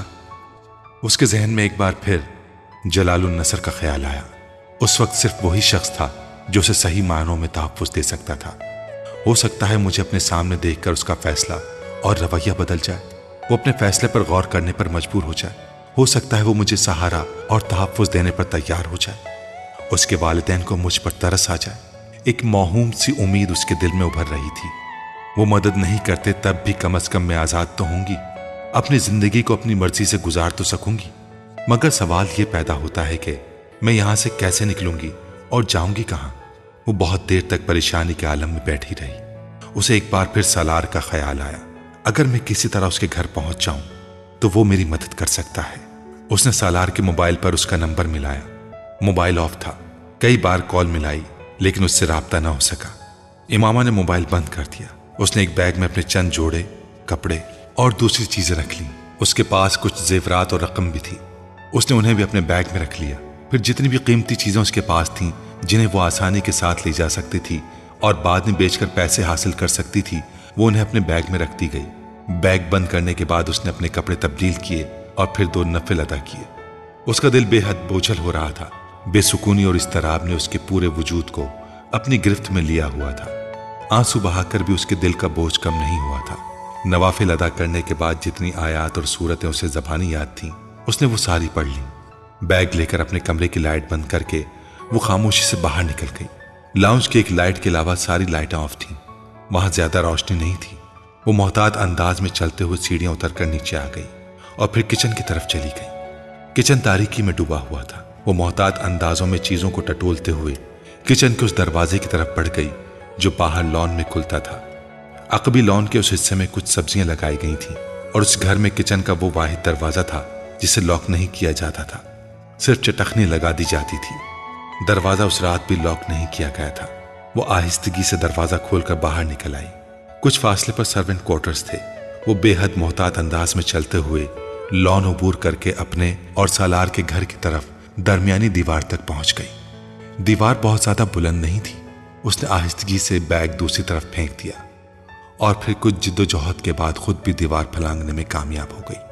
اس کے ذہن میں ایک بار پھر جلال النصر کا خیال آیا۔ اس وقت صرف وہی شخص تھا جو اسے صحیح معنوں میں تحفظ دے سکتا تھا۔ ہو سکتا ہے مجھے اپنے سامنے دیکھ کر اس کا فیصلہ اور رویہ بدل جائے، وہ اپنے فیصلے پر غور کرنے پر مجبور ہو جائے۔ ہو سکتا ہے وہ مجھے سہارا اور تحفظ دینے پر تیار ہو جائے، اس کے والدین کو مجھ پر ترس آ جائے۔ ایک موہوم سی امید اس کے دل میں ابھر رہی تھی۔ وہ مدد نہیں کرتے تب بھی کم از کم میں آزاد تو ہوں گی، اپنی زندگی کو اپنی مرضی سے گزار تو سکوں گی۔ مگر سوال یہ پیدا ہوتا ہے کہ میں یہاں سے کیسے نکلوں گی اور جاؤں گی کہاں؟ وہ بہت دیر تک پریشانی کے عالم میں بیٹھی رہی۔ اسے ایک بار پھر سالار کا خیال آیا، اگر میں کسی طرح اس کے گھر پہنچ جاؤں تو وہ میری مدد کر سکتا ہے۔ اس نے سالار کے موبائل پر اس کا نمبر ملایا، موبائل آف تھا۔ کئی بار کال ملائی لیکن اس سے رابطہ نہ ہو سکا۔ امامہ نے موبائل بند کر دیا۔ اس نے ایک بیگ میں اپنے چند جوڑے، کپڑے اور دوسری چیزیں رکھ لیں۔ اس کے پاس کچھ زیورات اور رقم بھی تھی، اس نے انہیں بھی اپنے بیگ میں رکھ لیا۔ پھر جتنی بھی قیمتی چیزیں اس کے پاس تھیں جنہیں وہ آسانی کے ساتھ لے جا سکتی تھی اور بعد میں بیچ کر پیسے حاصل کر سکتی تھی، وہ انہیں اپنے بیگ میں رکھ دی گئی۔ بیگ بند کرنے کے بعد اس نے اپنے کپڑے تبدیل کیے اور پھر دو نفل ادا کیے۔ اس کا دل بے حد بوجھل ہو رہا تھا۔ بے سکونی اور اضطراب نے اس کے پورے وجود کو اپنی گرفت میں لیا ہوا تھا۔ آنسو بہا کر بھی اس کے دل کا بوجھ کم نہیں ہوا تھا۔ نوافل ادا کرنے کے بعد جتنی آیات اور صورتیں اسے زبانی یاد تھیں اس نے وہ ساری پڑھ لیں۔ بیگ لے کر اپنے کمرے کی لائٹ بند کر کے وہ خاموشی سے باہر نکل گئی۔ لاؤنج کی ایک لائٹ کے علاوہ ساری لائٹیں آف تھیں، وہاں زیادہ روشنی نہیں تھی۔ وہ محتاط انداز میں چلتے ہوئے سیڑھیاں اتر کر نیچے آ گئی اور پھر کچن کی طرف چلی گئی۔ کچن تاریکی میں ڈوبا ہوا تھا۔ وہ محتاط اندازوں میں چیزوں کو ٹٹولتے ہوئے کچن کے اس دروازے کی طرف بڑھ گئی جو باہر لان میں کھلتا تھا۔ عقبی لان کے اس حصے میں کچھ سبزیاں لگائی گئی تھیں اور اس گھر میں کچن کا وہ واحد دروازہ تھا جسے لاک نہیں کیا جاتا تھا، صرف چٹخنی لگا دی جاتی تھی۔ دروازہ اس رات بھی لاک نہیں کیا گیا تھا۔ وہ آہستگی سے دروازہ کھول کر باہر نکل آئی۔ کچھ فاصلے پر سرونٹ کوارٹرز تھے۔ وہ بے حد محتاط انداز میں چلتے ہوئے لان عبور کر کے اپنے اور سالار کے گھر کی طرف درمیانی دیوار تک پہنچ گئی۔ دیوار بہت زیادہ بلند نہیں تھی۔ اس نے آہستگی سے بیگ دوسری طرف پھینک دیا اور پھر کچھ جد و جہد کے بعد خود بھی دیوار پھلانگنے میں کامیاب ہو گئی۔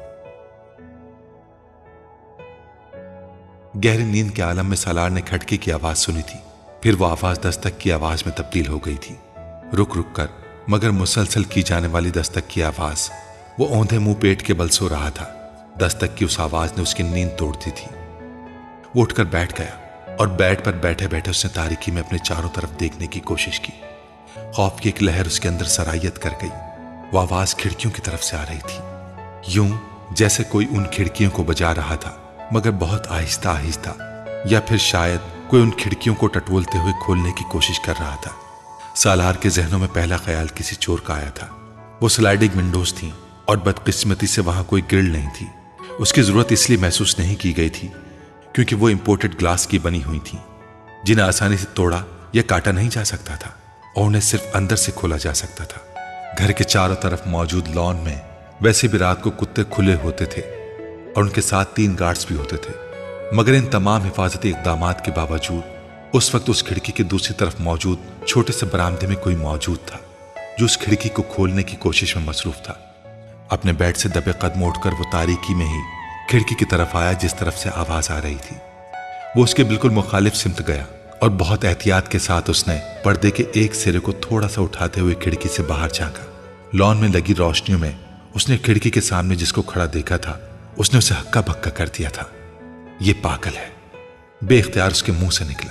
گہری نیند کے عالم میں سالار نے کھٹکے کی آواز سنی تھی، پھر وہ آواز دستک کی آواز میں تبدیل ہو گئی تھی۔ رک رک کر مگر مسلسل کی جانے والی دستک کی آواز۔ وہ اوندھے منہ پیٹ کے بل سو رہا تھا۔ دستک کی اس آواز نے اس کی نیند توڑ دی تھی۔ وہ اٹھ کر بیٹھ گیا اور بیڈ پر بیٹھے بیٹھے اس نے تاریکی میں اپنے چاروں طرف دیکھنے کی کوشش کی۔ خوف کی ایک لہر اس کے اندر سرایت کر گئی۔ وہ آواز کھڑکیوں کی طرف سے آ رہی تھی، یوں جیسے کوئی ان کھڑکیوں کو بجا رہا تھا مگر بہت آہستہ آہستہ، یا پھر شاید کوئی ان کھڑکیوں کو ٹٹولتے ہوئے کھولنے کی کوشش کر رہا تھا۔ سالار کے ذہنوں میں پہلا خیال کسی چور کا آیا تھا۔ وہ سلائڈنگ ونڈوز تھیں اور بدقسمتی سے وہاں کوئی گرل نہیں تھی۔ اس کی ضرورت اس لیے محسوس نہیں کی گئی تھی کیونکہ وہ امپورٹڈ گلاس کی بنی ہوئی تھیں جنہیں آسانی سے توڑا یا کاٹا نہیں جا سکتا تھا اور انہیں صرف اندر سے کھولا جا سکتا تھا۔ گھر کے چاروں طرف موجود لان میں ویسے بھی رات کو کتے کھلے ہوتے تھے اور ان کے ساتھ تین گارڈز بھی ہوتے تھے، مگر ان تمام حفاظتی اقدامات کے باوجود उस वक्त उस खिड़की की दूसरी तरफ मौजूद छोटे से बरामदे में कोई मौजूद था जो उस खिड़की को खोलने की कोशिश में मसरूफ था। अपने बेड से दबे कदम उठकर वो तारीकी में ही खिड़की की तरफ आया जिस तरफ से आवाज आ रही थी। वो उसके बिल्कुल मुखालिफ सिमत गया और बहुत एहतियात के साथ उसने पर्दे के एक सिरे को थोड़ा सा उठाते हुए खिड़की से बाहर झांका। लॉन में लगी रोशनियों में उसने खिड़की के सामने जिसको खड़ा देखा था उसने उसे हक्का बक्का कर दिया था। ये पागल है, बेख्तियार उसके मुंह से निकला।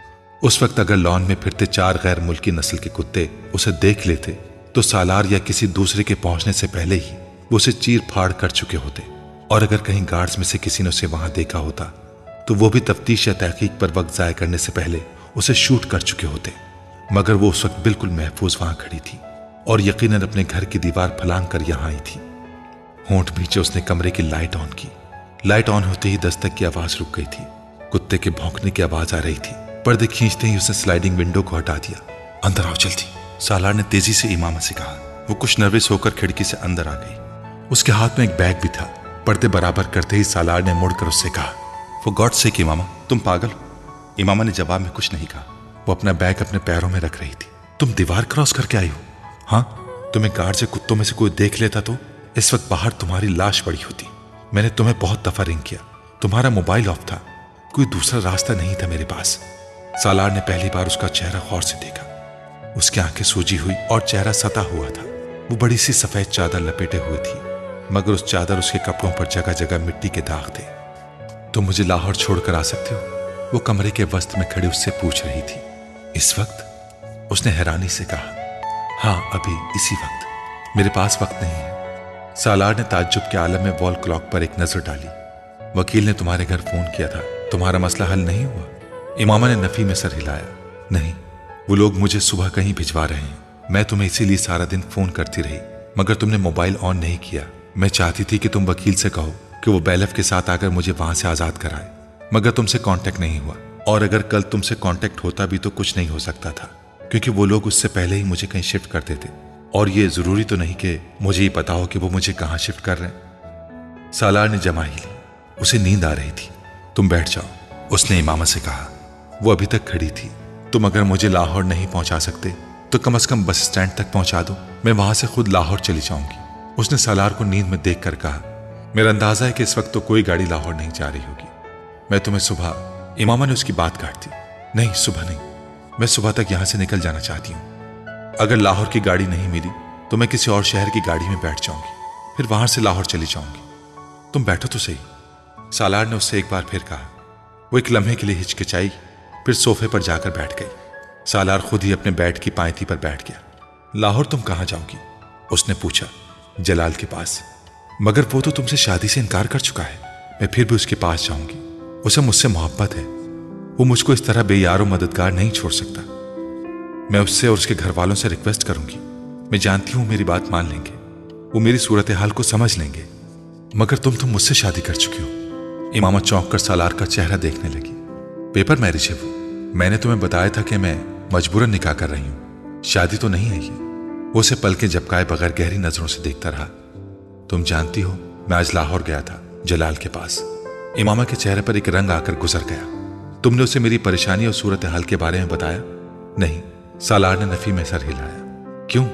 उस वक्त अगर लॉन में फिरते चार गैर मुल्की नस्ल के कुत्ते उसे देख लेते तो सालार या किसी दूसरे के पहुंचने से पहले ही वो उसे चीर फाड़ कर चुके होते, और अगर कहीं गार्ड्स में से किसी ने उसे वहां देखा होता तो वो भी तफ्तीश या तहकीक पर वक्त ज़ाया करने से पहले उसे शूट कर चुके होते। मगर वो उस वक्त बिल्कुल महफूज वहां खड़ी थी और यकीनन अपने घर की दीवार फलांग कर यहां आई थी। होंठ भींचे उसने कमरे की लाइट ऑन की। लाइट ऑन होते ही दस्तक की आवाज रुक गई थी। कुत्ते के भौंकने की आवाज आ रही थी। पर्दे खींचते ही उसने स्लाइडिंग विंडो को हटा दिया। अंदर आओ जल्दी, सालार ने तेजी से इमामा से कहा। वो कुछ नर्वस होकर खिड़की से अंदर आ गई। उसके हाथ में एक बैग भी था। पर्दे बराबर करते ही सालार ने मुड़कर उससे कहा, वो गॉड से कि इमामा तुम पागल हो। इमामा ने जवाब में कुछ नहीं कहा। वो अपना बैग अपने पैरों में रख रही थी। तुम दीवार क्रॉस करके आई हो? हाँ, तुम्हें गार्ड से कुत्तों में से कोई देख लेता तो इस वक्त बाहर तुम्हारी लाश पड़ी होती। मैंने तुम्हें बहुत दफा रिंग किया, तुम्हारा मोबाइल ऑफ था, कोई दूसरा रास्ता नहीं था मेरे पास। सालार ने पहली बार उसका चेहरा गौर से देखा। उसकी आंखें सूजी हुई और चेहरा सता हुआ था। वो बड़ी सी सफेद चादर लपेटे हुए थी, मगर उस चादर उसके कपड़ों पर जगह जगह मिट्टी के दाग थे। तुम मुझे लाहौर छोड़कर आ सकते हो? वो कमरे के वस्त में खड़ी उससे पूछ रही थी। इस वक्त? उसने हैरानी से कहा, हाँ अभी इसी वक्त। मेरे पास वक्त नहीं है। सालार ने ताज्जुब के आलम में वॉल क्लॉक पर एक नजर डाली। वकील ने तुम्हारे घर फोन किया था, तुम्हारा मसला हल नहीं हुआ? इमामा ने नफी में सर हिलाया। नहीं, वो लोग मुझे सुबह कहीं भिजवा रहे हैं। मैं तुम्हें इसीलिए सारा दिन फोन करती रही, मगर तुमने मोबाइल ऑन नहीं किया। मैं चाहती थी कि तुम वकील से कहो कि वो बैलफ के साथ आकर मुझे वहां से आजाद कराए, मगर तुमसे कांटेक्ट नहीं हुआ। और अगर कल तुमसे कांटेक्ट होता भी तो कुछ नहीं हो सकता था, क्योंकि वो लोग उससे पहले ही मुझे कहीं शिफ्ट करते थे, और ये जरूरी तो नहीं कि मुझे ही पता हो कि वो मुझे कहां शिफ्ट कर रहे हैं। सालार ने जमा ही ली। उसे नींद आ रही थी। तुम बैठ जाओ, उसने इमामा से कहा। वो अभी तक खड़ी थी। तुम अगर मुझे लाहौर नहीं पहुंचा सकते तो कम से कम बस स्टैंड तक पहुंचा दो, मैं वहां से खुद लाहौर चली जाऊंगी। उसने सालार को नींद में देखकर कहा, मेरा अंदाजा है कि इस वक्त तो कोई गाड़ी लाहौर नहीं जा रही होगी। मैं तुम्हें सुबह। इमामा ने उसकी बात काट दी। नहीं, सुबह नहीं, मैं सुबह तक यहां से निकल जाना चाहती हूँ। अगर लाहौर की गाड़ी नहीं मिली तो मैं किसी और शहर की गाड़ी में बैठ जाऊंगी, फिर वहां से लाहौर चली जाऊंगी। तुम बैठो तो सही, सालार ने उससे एक बार फिर कहा। वो एक लम्हे के लिए हिचकिचाई, फिर सोफे पर जाकर बैठ गई। सालार खुद ही अपने बेड की पायथी पर बैठ गया। लाहौर तुम कहां जाओगी? उसने पूछा। जलाल के पास। मगर वो तो तुमसे शादी से इनकार कर चुका है। मैं फिर भी उसके पास जाऊंगी। उसे मुझसे मोहब्बत है। वो मुझको इस तरह बेयारो मददगार नहीं छोड़ सकता। मैं उससे और उसके घर वालों से रिक्वेस्ट करूंगी। मैं जानती हूं मेरी बात मान लेंगे, वो मेरी सूरत हाल को समझ लेंगे। मगर तुम तो मुझसे शादी कर चुकी हो। इमामा चौंक कर सालार का चेहरा देखने लगी। पेपर मैरिज है वो। मैंने तुम्हें बताया था कि मैं मजबूरन निकाह कर रही हूं, शादी तो नहीं है ये। वो उसे पलके झपकाए बगैर गहरी नजरों से देखता रहा। तुम जानती हो, मैं आज लाहौर गया था, जलाल के पास। इमामा के चेहरे पर एक रंग आकर गुजर गया। तुमने उसे मेरी परेशानी और सूरत हाल के बारे में बताया? नहीं, सालार ने नफी में सर हिलाया। क्यों?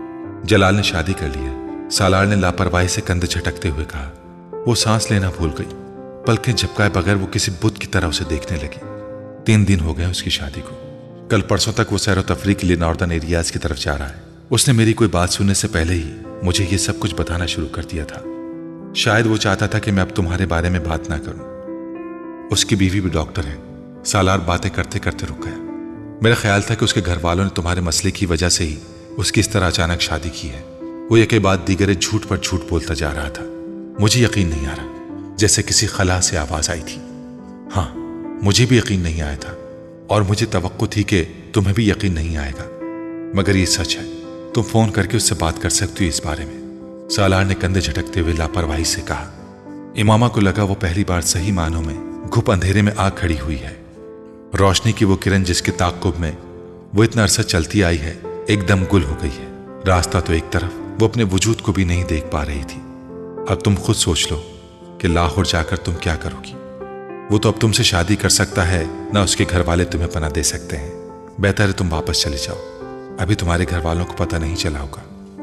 जलाल ने शादी कर ली है, सालार ने लापरवाही से कंधे झटकते हुए कहा। वो सांस लेना भूल गई। पलकें झपकाए बगैर वो किसी बुत की तरह उसे देखने लगी। तीन दिन हो गए उसकी शादी को। कल परसों तक वो सैर तफरी के लिए नॉर्दर्न एरियाज की तरफ जा रहा है। उसने मेरी कोई बात सुनने से पहले ही मुझे ये सब कुछ बताना शुरू कर दिया था। शायद वो चाहता था कि मैं अब तुम्हारे बारे में बात ना करूं। उसकी बीवी भी डॉक्टर है। सालार बातें करते करते रुक गया। मेरा ख्याल था कि उसके घर वालों ने तुम्हारे मसले की वजह से ही उसकी इस तरह अचानक शादी की है। वो एक के बाद दीगरे झूठ पर झूठ बोलता जा रहा था। मुझे यकीन नहीं आ रहा, जैसे किसी खला से आवाज आई थी। हाँ, मुझे भी यकीन नहीं आया था, और मुझे तवक्को थी कि तुम्हें भी यकीन नहीं आएगा, मगर ये सच है। तुम फोन करके उससे बात कर सकती हो इस बारे में। सालार ने कंधे झटकते हुए लापरवाही से कहा। इमामा को लगा वो पहली बार सही मानों में घुप अंधेरे में आ खड़ी हुई है। रोशनी की वो किरण जिसके ताक़ुब में वो इतना अरसा चलती आई है, एकदम गुल हो गई है। रास्ता तो एक तरफ, वो अपने वजूद को भी नहीं देख पा रही थी। अब तुम खुद सोच लो कि लाहौर जाकर तुम क्या करोगी। वो तो अब तुमसे शादी कर सकता है, ना उसके घर वाले तुम्हें पनाह दे सकते हैं। बेहतर है तुम वापस चले जाओ, अभी तुम्हारे घर वालों को पता नहीं चला होगा।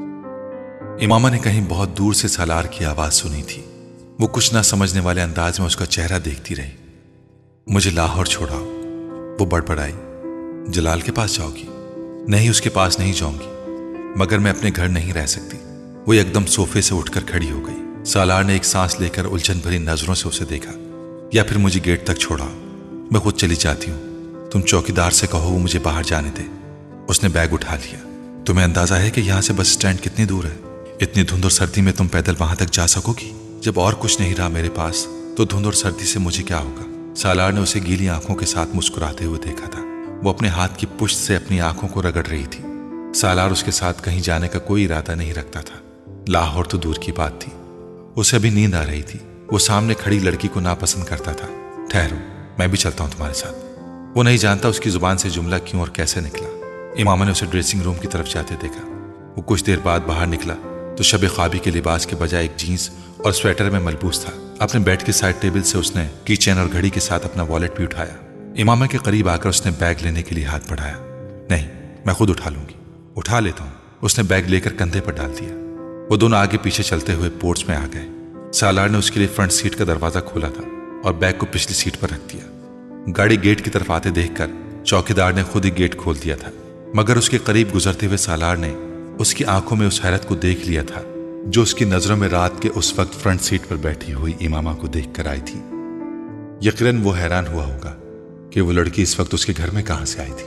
इमामा ने कहीं बहुत दूर से सालार की आवाज सुनी थी। वो कुछ ना समझने वाले अंदाज में उसका चेहरा देखती रही। मुझे लाहौर छोड़ाओ, वो बड़बड़ाई। जलाल के पास जाओगी? नहीं, उसके पास नहीं जाऊंगी, मगर मैं अपने घर नहीं रह सकती। वो एकदम सोफे से उठकर खड़ी हो गई। सालार ने एक सांस लेकर उलझन भरी नजरों से उसे देखा। या फिर मुझे गेट तक छोड़ाओ, मैं खुद चली जाती हूँ। तुम चौकीदार से कहो वो मुझे बाहर जाने दे। उसने बैग उठा लिया। तुम्हें अंदाजा है कि यहाँ से बस स्टैंड कितनी दूर है? इतनी धुंध और सर्दी में तुम पैदल वहां तक जा सकोगी? जब और कुछ नहीं रहा मेरे पास, तो धुंध और सर्दी से मुझे क्या होगा? सालार ने उसे गीली आंखों के साथ मुस्कुराते हुए देखा था। वो अपने हाथ की पुष्ट से अपनी आंखों को रगड़ रही थी। सालार उसके साथ कहीं जाने का कोई इरादा नहीं रखता था। लाहौर तो दूर की बात थी, उसे अभी नींद आ रही थी। वो सामने खड़ी लड़की को नापसंद करता था। ठहरो, मैं भी चलता हूं तुम्हारे साथ। वो नहीं जानता उसकी जुबान से जुमला क्यों और कैसे निकला। इमामा ने उसे ड्रेसिंग रूम की तरफ जाते देखा। वो कुछ देर बाद बाहर निकला तो शब ख्वाबी के लिबास के बजाय एक जीन्स और स्वेटर में मलबूस था। अपने बेड के साइड टेबल से उसने की चेन और घड़ी के साथ अपना वॉलेट भी उठाया। इमामा के करीब आकर उसने बैग लेने के लिए हाथ बढ़ाया। नहीं, मैं खुद उठा लूंगी। उठा लेता हूँ। उसने बैग लेकर कंधे पर डाल दिया। वो दोनों आगे पीछे चलते हुए पोर्च में आ गए। सालार ने उसके लिए फ्रंट सीट का दरवाजा खोला था और बैग को पिछली सीट पर रख दिया। गाड़ी गेट की तरफ आते देखकर चौकीदार ने खुद ही गेट खोल दिया था, मगर उसके करीब गुजरते हुए सालार ने उसकी आंखों में उस हैरत को देख लिया था जो उसकी नजरों में रात के उस वक्त फ्रंट सीट पर बैठी हुई इमामा को देखकर आई थी। यकीनन वो हैरान हुआ होगा कि वो लड़की इस वक्त उसके घर में कहां से आई थी।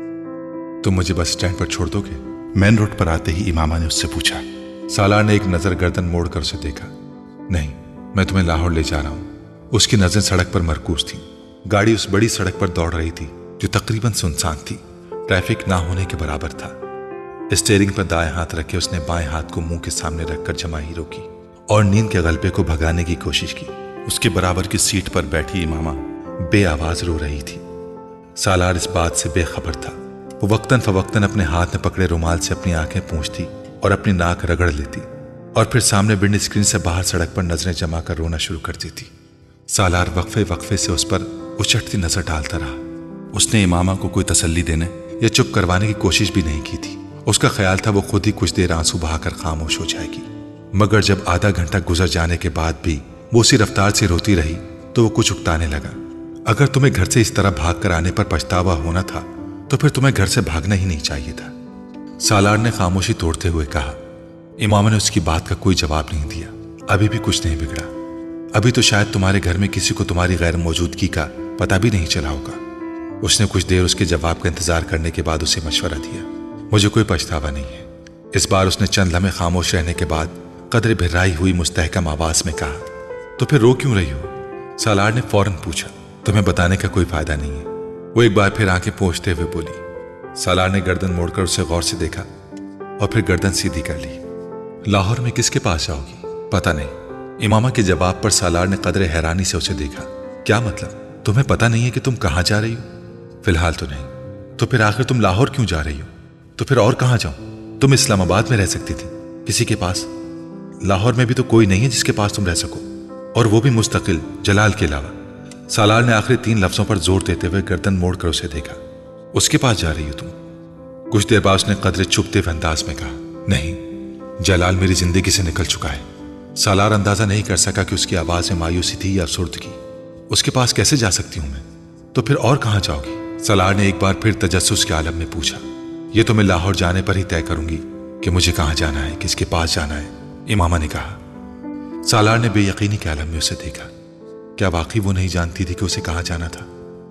तुम मुझे बस स्टैंड पर छोड़ दोगे? मेन रोड पर आते ही इमामा ने उससे पूछा। सालार ने एक नजर गर्दन मोड़कर उसे देखा। नहीं, मैं तुम्हें लाहौर ले जा रहा हूं। उसकी नजरें सड़क पर मरकूज थी। गाड़ी उस बड़ी सड़क पर दौड़ रही थी जो तकरीबन सुनसान थी। ट्रैफिक ना होने के बराबर था। स्टीयरिंग पर दाएं हाथ रखे उसने बाएं हाथ को मुंह के सामने रखकर जमाई रोकी और नींद के गलबे को भगाने की कोशिश की। उसके बराबर की सीट पर बैठी इमामा बेआवाज रो रही थी। सालार इस बात से बेखबर था। वो वक्तन फवक्तन अपने हाथ में पकड़े रुमाल से अपनी आंखें पोंछती और अपनी नाक रगड़ लेती और फिर सामने विंड स्क्रीन से बाहर सड़क पर नजरें जमा कर रोना शुरू कर देती। सालार वक्फे वक्फे से उस पर उचटती नजर डालता रहा। उसने इमामा को कोई तसल्ली देने या चुप करवाने की कोशिश भी नहीं की थी। उसका ख्याल था वो खुद ही कुछ देर आंसू बहाकर खामोश हो जाएगी, मगर जब आधा घंटा गुजर जाने के बाद भी वो उसी रफ्तार से रोती रही तो वो कुछ उकताने लगा। अगर तुम्हें घर से इस तरह भाग कर आने पर पछतावा होना था तो फिर तुम्हें घर से भागना ही नहीं चाहिए था, सालार ने खामोशी तोड़ते हुए कहा। इमामा ने उसकी बात का कोई जवाब नहीं दिया। अभी भी कुछ नहीं बिगड़ा। अभी तो शायद तुम्हारे घर में किसी को तुम्हारी गैर मौजूदगी का पता भी नहीं चला होगा। उसने कुछ देर उसके जवाब का इंतजार करने के बाद उसे मशवरा दिया। मुझे कोई पछतावा नहीं है। इस बार उसने चंद लम्हे खामोश रहने के बाद कदरे भिर्राई हुई मुस्तहकम आवाज में कहा। तो फिर रो क्यों रही हो? सालार ने फौरन पूछा। तुम्हें बताने का कोई फायदा नहीं है, वो एक बार फिर आंखें पोंछते हुए बोली। सालार ने गर्दन मोड़कर उसे गौर से देखा और फिर गर्दन सीधी कर ली। लाहौर में किसके पास जाओगी? पता नहीं। इमामा के जवाब पर सालार ने कदरे हैरानी से उसे देखा। क्या मतलब? तुम्हें पता नहीं है कि तुम कहां जा रही हो? फिलहाल तो नहीं। तो फिर आखिर तुम लाहौर क्यों जा रही हो? तो फिर और कहां जाऊं? तुम इस्लामाबाद में रह सकती थी, किसी के पास। लाहौर में भी तो कोई नहीं है जिसके पास तुम रह सको, और वो भी मुस्तकिल, जलाल के अलावा। सालार ने आखिरी तीन लफ्जों पर जोर देते हुए गर्दन मोड़कर उसे देखा। उसके पास जा रही हो तुम? कुछ देर बाद उसने कदरे चुपते हुए अंदाज में कहा। नहीं, जलाल मेरी जिंदगी से निकल चुका है। सालार अंदाजा नहीं कर सका कि उसकी आवाज में मायूसी थी या अफसुर्दगी। उसके पास कैसे जा सकती हूं मैं? तो फिर और कहां जाओगी? सालार ने एक बार फिर तजस्सुस के आलम में पूछा। यह तो मैं लाहौर जाने पर ही तय करूंगी कि मुझे कहां जाना है, किसके पास जाना है, इमामा ने कहा। सालार ने बेयकीनी के आलम में उसे देखा। क्या वाकई वो नहीं जानती थी कि उसे कहां जाना था,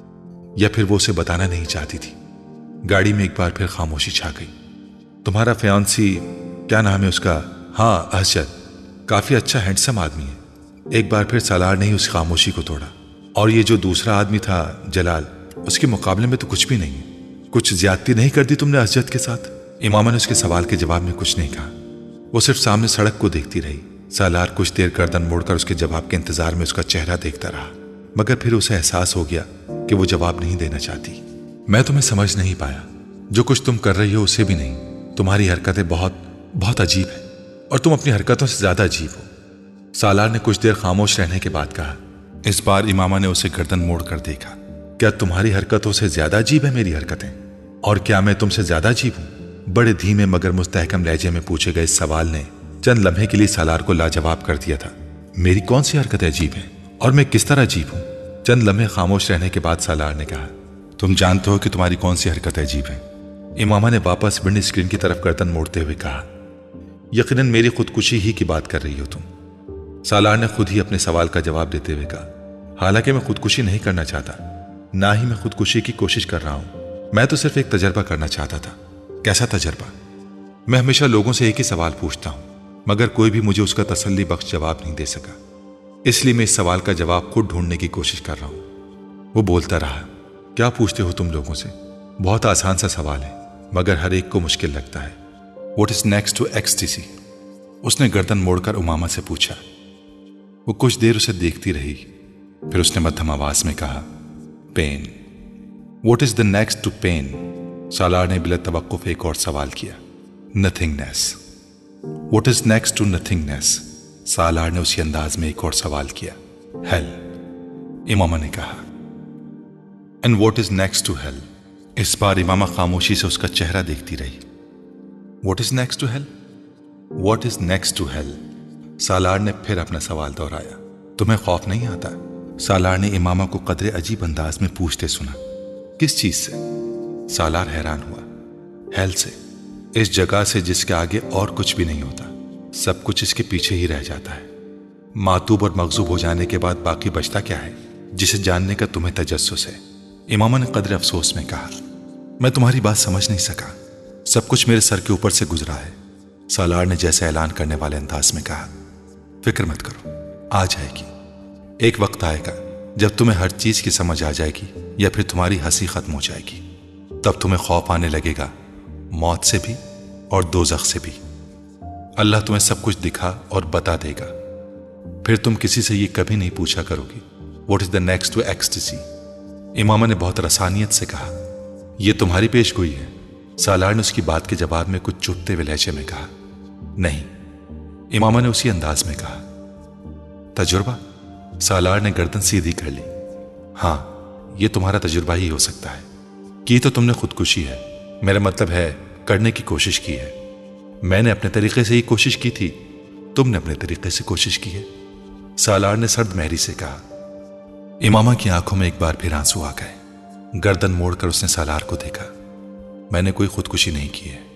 या फिर वो उसे बताना नहीं चाहती थी? गाड़ी में एक बार फिर खामोशी छा गई। तुम्हारा फियांसी, क्या नाम है उसका? हाँ, अहजद, काफी अच्छा हैंडसम आदमी है। एक बार फिर सालार ने ही उस खामोशी को तोड़ा। और ये जो दूसरा आदमी था जलाल, उसके मुकाबले में तो कुछ भी नहीं है। कुछ ज्यादती नहीं कर दी तुमने अहजद के साथ? इमामा ने उसके सवाल के जवाब में कुछ नहीं कहा। वो सिर्फ सामने सड़क को देखती रही। सालार कुछ देर गर्दन मोड़कर उसके जवाब के इंतजार में उसका चेहरा देखता रहा, मगर फिर उसे एहसास हो गया कि वो जवाब नहीं देना चाहती। मैं तुम्हें समझ नहीं पाया। जो कुछ तुम कर रही हो उसे भी नहीं। तुम्हारी हरकतें बहुत बहुत अजीब है, और तुम अपनी हरकतों से ज्यादा अजीब हो। सालार ने कुछ देर खामोश रहने के बाद कहा। इस बार इमामा ने उसे गर्दन मोड़ कर देखा। क्या तुम्हारी हरकतों से ज्यादा अजीब है मेरी हरकतें? और क्या मैं तुमसे ज्यादा अजीब हूं? बड़े धीमे मगर मुस्तहकम लहजे में पूछे गए इस सवाल ने चंद लम्हे के लिए सालार को लाजवाब कर दिया था। मेरी कौन सी हरकतें अजीब हैं और मैं किस तरह अजीब हूं? चंद लम्हे खामोश रहने के बाद सालार ने कहा, तुम जानते हो कि तुम्हारी कौन सी हरकतें अजीब हैं? इमामा ने वापस विंड स्क्रीन की तरफ गर्दन मोड़ते हुए कहा, यकीनन मेरी खुदकुशी ही की बात कर रही हो तुम। सालार ने खुद ही अपने सवाल का जवाब देते हुए कहा, हालांकि मैं खुदकुशी नहीं करना चाहता, ना ही मैं खुदकुशी की कोशिश कर रहा हूं। मैं तो सिर्फ एक तजर्बा करना चाहता था। कैसा तजर्बा? मैं हमेशा लोगों से एक ही सवाल पूछता हूं, मगर कोई भी मुझे उसका तसल्ली बख्श जवाब नहीं दे सका। इसलिए मैं इस सवाल का जवाब खुद ढूंढने की कोशिश कर रहा हूं। वो बोलता रहा, क्या पूछते हो तुम लोगों से? बहुत आसान सा सवाल है, मगर हर एक को मुश्किल लगता है। What is next to ecstasy? उसने गर्दन मोड़कर उमामा से पूछा। वो कुछ देर उसे देखती रही, फिर उसने मध्यम आवाज में कहा, pain. What is the next to pain? Salar ने बिला तवक्कुफ एक और सवाल किया। Nothingness. What is next to nothingness? सालार ने उसी अंदाज में एक और सवाल किया। Hell. इमामा ने कहा। And what is next to hell? इस बार इमामा खामोशी से उसका चेहरा देखती रही। What is next to hell? What is next to hell? सालार ने फिर अपना सवाल दोहराया। तुम्हें खौफ नहीं आता? सालार ने इमामा को कदरे अजीब अंदाज में पूछते सुना। किस चीज से? सालार हैरान हुआ। हेल से, इस जगह से जिसके आगे और कुछ भी नहीं होता, सब कुछ इसके पीछे ही रह जाता है। मातूब और मगजूब हो जाने के बाद बाकी बचता क्या है, जिसे जानने का तुम्हें तजस्सुस है? इमामा ने कदरे अफसोस में कहा, मैं तुम्हारी बात समझ नहीं सका। सब कुछ मेरे सर के ऊपर से गुजरा है। सालार ने जैसे ऐलान करने वाले अंदाज में कहा, फिक्र मत करो, आ जाएगी। एक वक्त आएगा जब तुम्हें हर चीज की समझ आ जाएगी, या फिर तुम्हारी हंसी खत्म हो जाएगी। तब तुम्हें खौफ आने लगेगा, मौत से भी और दोज़ख से भी। अल्लाह तुम्हें सब कुछ दिखा और बता देगा। फिर तुम किसी से ये कभी नहीं पूछा करोगी, what is the next to ecstasy? Imama ने बहुत रसानियत से कहा, यह तुम्हारी पेशगोई है। सालार ने उसकी बात के जवाब में कुछ चुपते हुए लहजे में कहा, नहीं। इमामा ने उसी अंदाज में कहा, तजुर्बा? सालार ने गर्दन सीधी कर ली। हाँ, यह तुम्हारा तजुर्बा ही हो सकता है। की तो तुमने खुदकुशी है, मेरा मतलब है करने की कोशिश की है। मैंने अपने तरीके से ही कोशिश की थी, तुमने अपने तरीके से कोशिश की है। सालार ने सर्द महरी से कहा। इमामा की आंखों में एक बार फिर आंसू आ गए। गर्दन मोड़कर उसने सालार को देखा। मैंने कोई खुदकुशी नहीं की है।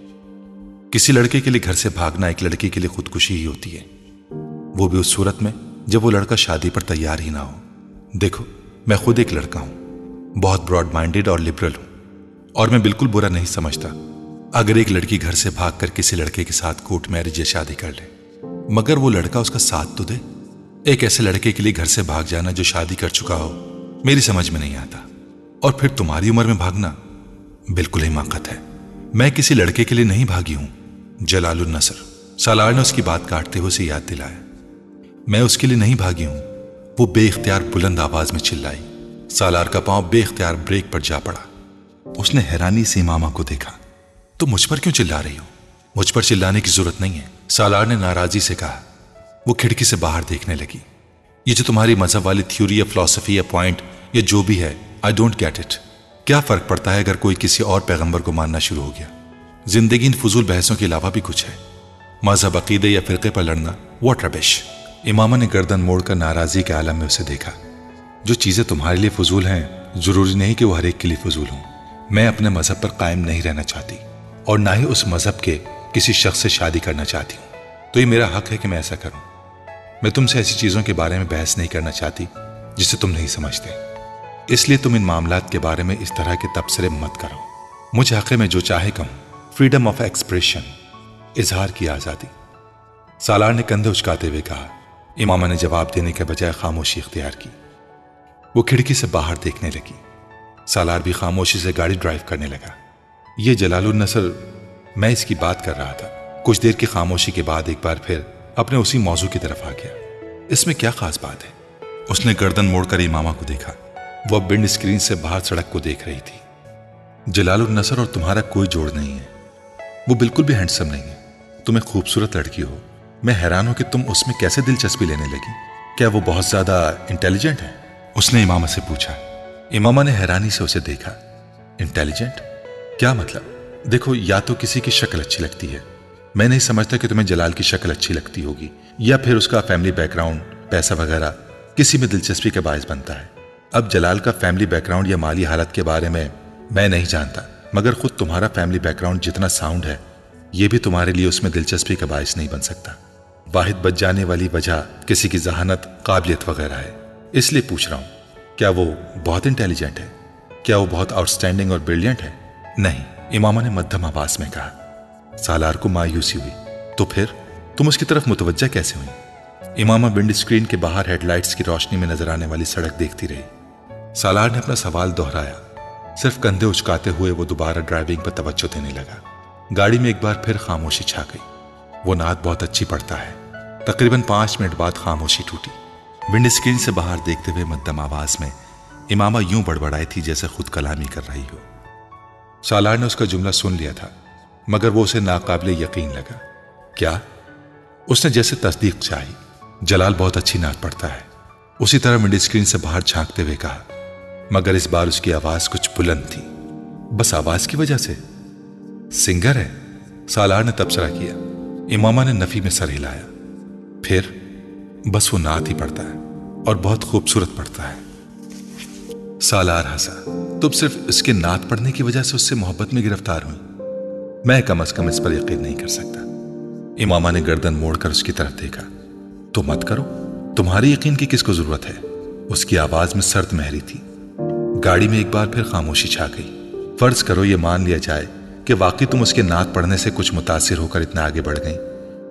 किसी लड़के के लिए घर से भागना एक लड़की के लिए खुदकुशी ही होती है, वो भी उस सूरत में जब वो लड़का शादी पर तैयार ही ना हो। देखो, मैं खुद एक लड़का हूं, बहुत ब्रॉड माइंडेड और लिबरल हूं, और मैं बिल्कुल बुरा नहीं समझता अगर एक लड़की घर से भागकर किसी लड़के के साथ कोर्ट मैरिज या शादी कर ले, मगर वो लड़का उसका साथ तो दे। एक ऐसे लड़के के लिए घर से भाग जाना जो शादी कर चुका हो, मेरी समझ में नहीं आता। और फिर तुम्हारी उम्र में भागना बिल्कुल हिमाकत है। मैं किसी लड़के के लिए नहीं भागी हूं, जलालुन नसर। सालार ने उसकी बात काटते हुए उसे याद दिलाया। मैं उसके लिए नहीं भागी हूं, वो बेइख्तियार बुलंद आवाज में चिल्लाई। सालार का पांव बेइख्तियार ब्रेक पर जा पड़ा। उसने हैरानी से इमामा को देखा। तो मुझ पर क्यों चिल्ला रही हो? मुझ पर चिल्लाने की जरूरत नहीं है, सालार ने नाराजी से कहा। वो खिड़की से बाहर देखने लगी। ये जो तुम्हारी मजहब वाली थ्योरी या फिलॉसफी या पॉइंट या जो भी है, आई डोंट गेट इट। क्या फर्क पड़ता है अगर कोई किसी और पैगंबर को मानना शुरू हो गया? जिंदगी इन फजूल बहसों के अलावा भी कुछ है। मजहब, अकीदे या फिरके पर लड़ना, व्हाट रबिश। इमामा ने गर्दन मोड़कर नाराजी के आलम में उसे देखा। जो चीजें तुम्हारे लिए फजूल हैं, जरूरी नहीं कि वो हर एक के लिए फजूल हों। मैं अपने मजहब पर कायम नहीं रहना चाहती, और ना ही उस मजहब के किसी शख्स से शादी करना चाहती हूं। तो ये मेरा हक है कि मैं ऐसा करूं। मैं तुमसे ऐसी चीजों के बारे में बहस नहीं करना चाहती जिसे तुम नहीं समझते। इसलिए तुम इन मामलात के बारे में इस तरह के तबसरे मत करो। मुझे हक़ में जो चाहे कहूं, फ्रीडम ऑफ एक्सप्रेशन, इजहार की आज़ादी। सालार ने कंधे उचकाते हुए कहा। इमामा ने जवाब देने के बजाय खामोशी इख्तियार की। वो खिड़की से बाहर देखने लगी। सालार भी खामोशी से गाड़ी ड्राइव करने लगा। ये जलालुन नसर, मैं इसकी बात कर रहा था। कुछ देर की खामोशी के बाद एक बार फिर अपने उसी मौजू की तरफ आ गया। इसमें क्या खास बात है? उसने गर्दन मोड़कर इमामा को देखा। वो अब विंड स्क्रीन से बाहर सड़क को देख रही थी। जलालुन नसर और तुम्हारा कोई जोड़ नहीं है। वो बिल्कुल भी हैंडसम नहीं है। तुम एक खूबसूरत लड़की हो। मैं हैरान हूं कि तुम उसमें कैसे दिलचस्पी लेने लगी। کیا وہ بہت زیادہ انٹیلیجنٹ ہے؟ اس نے امامہ سے پوچھا۔ امامہ نے حیرانی سے اسے دیکھا۔ انٹیلیجنٹ؟ کیا مطلب؟ دیکھو، یا تو کسی کی شکل اچھی لگتی ہے، میں نہیں سمجھتا کہ تمہیں جلال کی شکل اچھی لگتی ہوگی، یا پھر اس کا فیملی بیک گراؤنڈ، پیسہ وغیرہ کسی میں دلچسپی کا باعث بنتا ہے۔ اب جلال کا فیملی بیک گراؤنڈ یا مالی حالت کے بارے میں میں نہیں جانتا، مگر خود تمہارا فیملی بیک گراؤنڈ جتنا ساؤنڈ ہے، یہ بھی تمہارے لیے اس میں دلچسپی کا باعث نہیں بن سکتا۔ واحد بچ جانے والی وجہ کسی کی ذہانت، قابلیت وغیرہ ہے۔ اس لیے پوچھ رہا ہوں، کیا وہ بہت انٹیلیجنٹ ہے؟ کیا وہ بہت آؤٹ اسٹینڈنگ اور بریلینٹ ہے؟ نہیں، امامہ نے مدھم آواز میں کہا۔ سالار کو مایوسی ہوئی۔ تو پھر تم اس کی طرف متوجہ کیسے ہوئی؟ امامہ ونڈ اسکرین کے باہر ہیڈ لائٹس کی روشنی میں نظر آنے والی سڑک دیکھتی رہی۔ سالار نے اپنا سوال دہرایا۔ صرف کندھے اچکاتے ہوئے وہ دوبارہ ڈرائیونگ پر توجہ دینے لگا۔ گاڑی میں ایک بار پھر خاموشی چھا گئی۔ وہ نعت بہت اچھی پڑھتا ہے۔ تقریباً پانچ منٹ بعد خاموشی ٹوٹی۔ ونڈ اسکرین سے باہر دیکھتے ہوئے مدھم آواز میں امامہ یوں بڑبڑائی تھی جیسے خود کلامی کر رہی ہو۔ سالار نے اس کا جملہ سن لیا تھا، مگر وہ اسے ناقابل یقین لگا۔ کیا؟ اس نے جیسے تصدیق چاہی۔ جلال بہت اچھی نعت پڑھتا ہے، اسی طرح ونڈ اسکرین سے باہر جھانکتے ہوئے کہا، مگر اس بار اس کی آواز کچھ بلند تھی۔ بس آواز کی وجہ سے؟ سنگر ہے؟ سالار نے تبصرہ کیا۔ امامہ نے نفی میں سر ہلایا۔ پھر بس وہ نعت ہی پڑھتا ہے، اور بہت خوبصورت پڑھتا ہے۔ سالار ہنسا۔ تم صرف اس کے نعت پڑھنے کی وجہ سے اس سے محبت میں گرفتار ہوئی؟ میں کم از کم اس پر یقین نہیں کر سکتا۔ امامہ نے گردن موڑ کر اس کی طرف دیکھا۔ تو مت کرو، تمہاری یقین کی کس کو ضرورت ہے؟ اس کی آواز میں سرد مہری تھی۔ گاڑی میں ایک بار پھر خاموشی چھا گئی۔ فرض کرو یہ مان لیا جائے کہ واقعی تم اس کے نعت پڑھنے سے کچھ متاثر ہو کر اتنا آگے بڑھ گئیں۔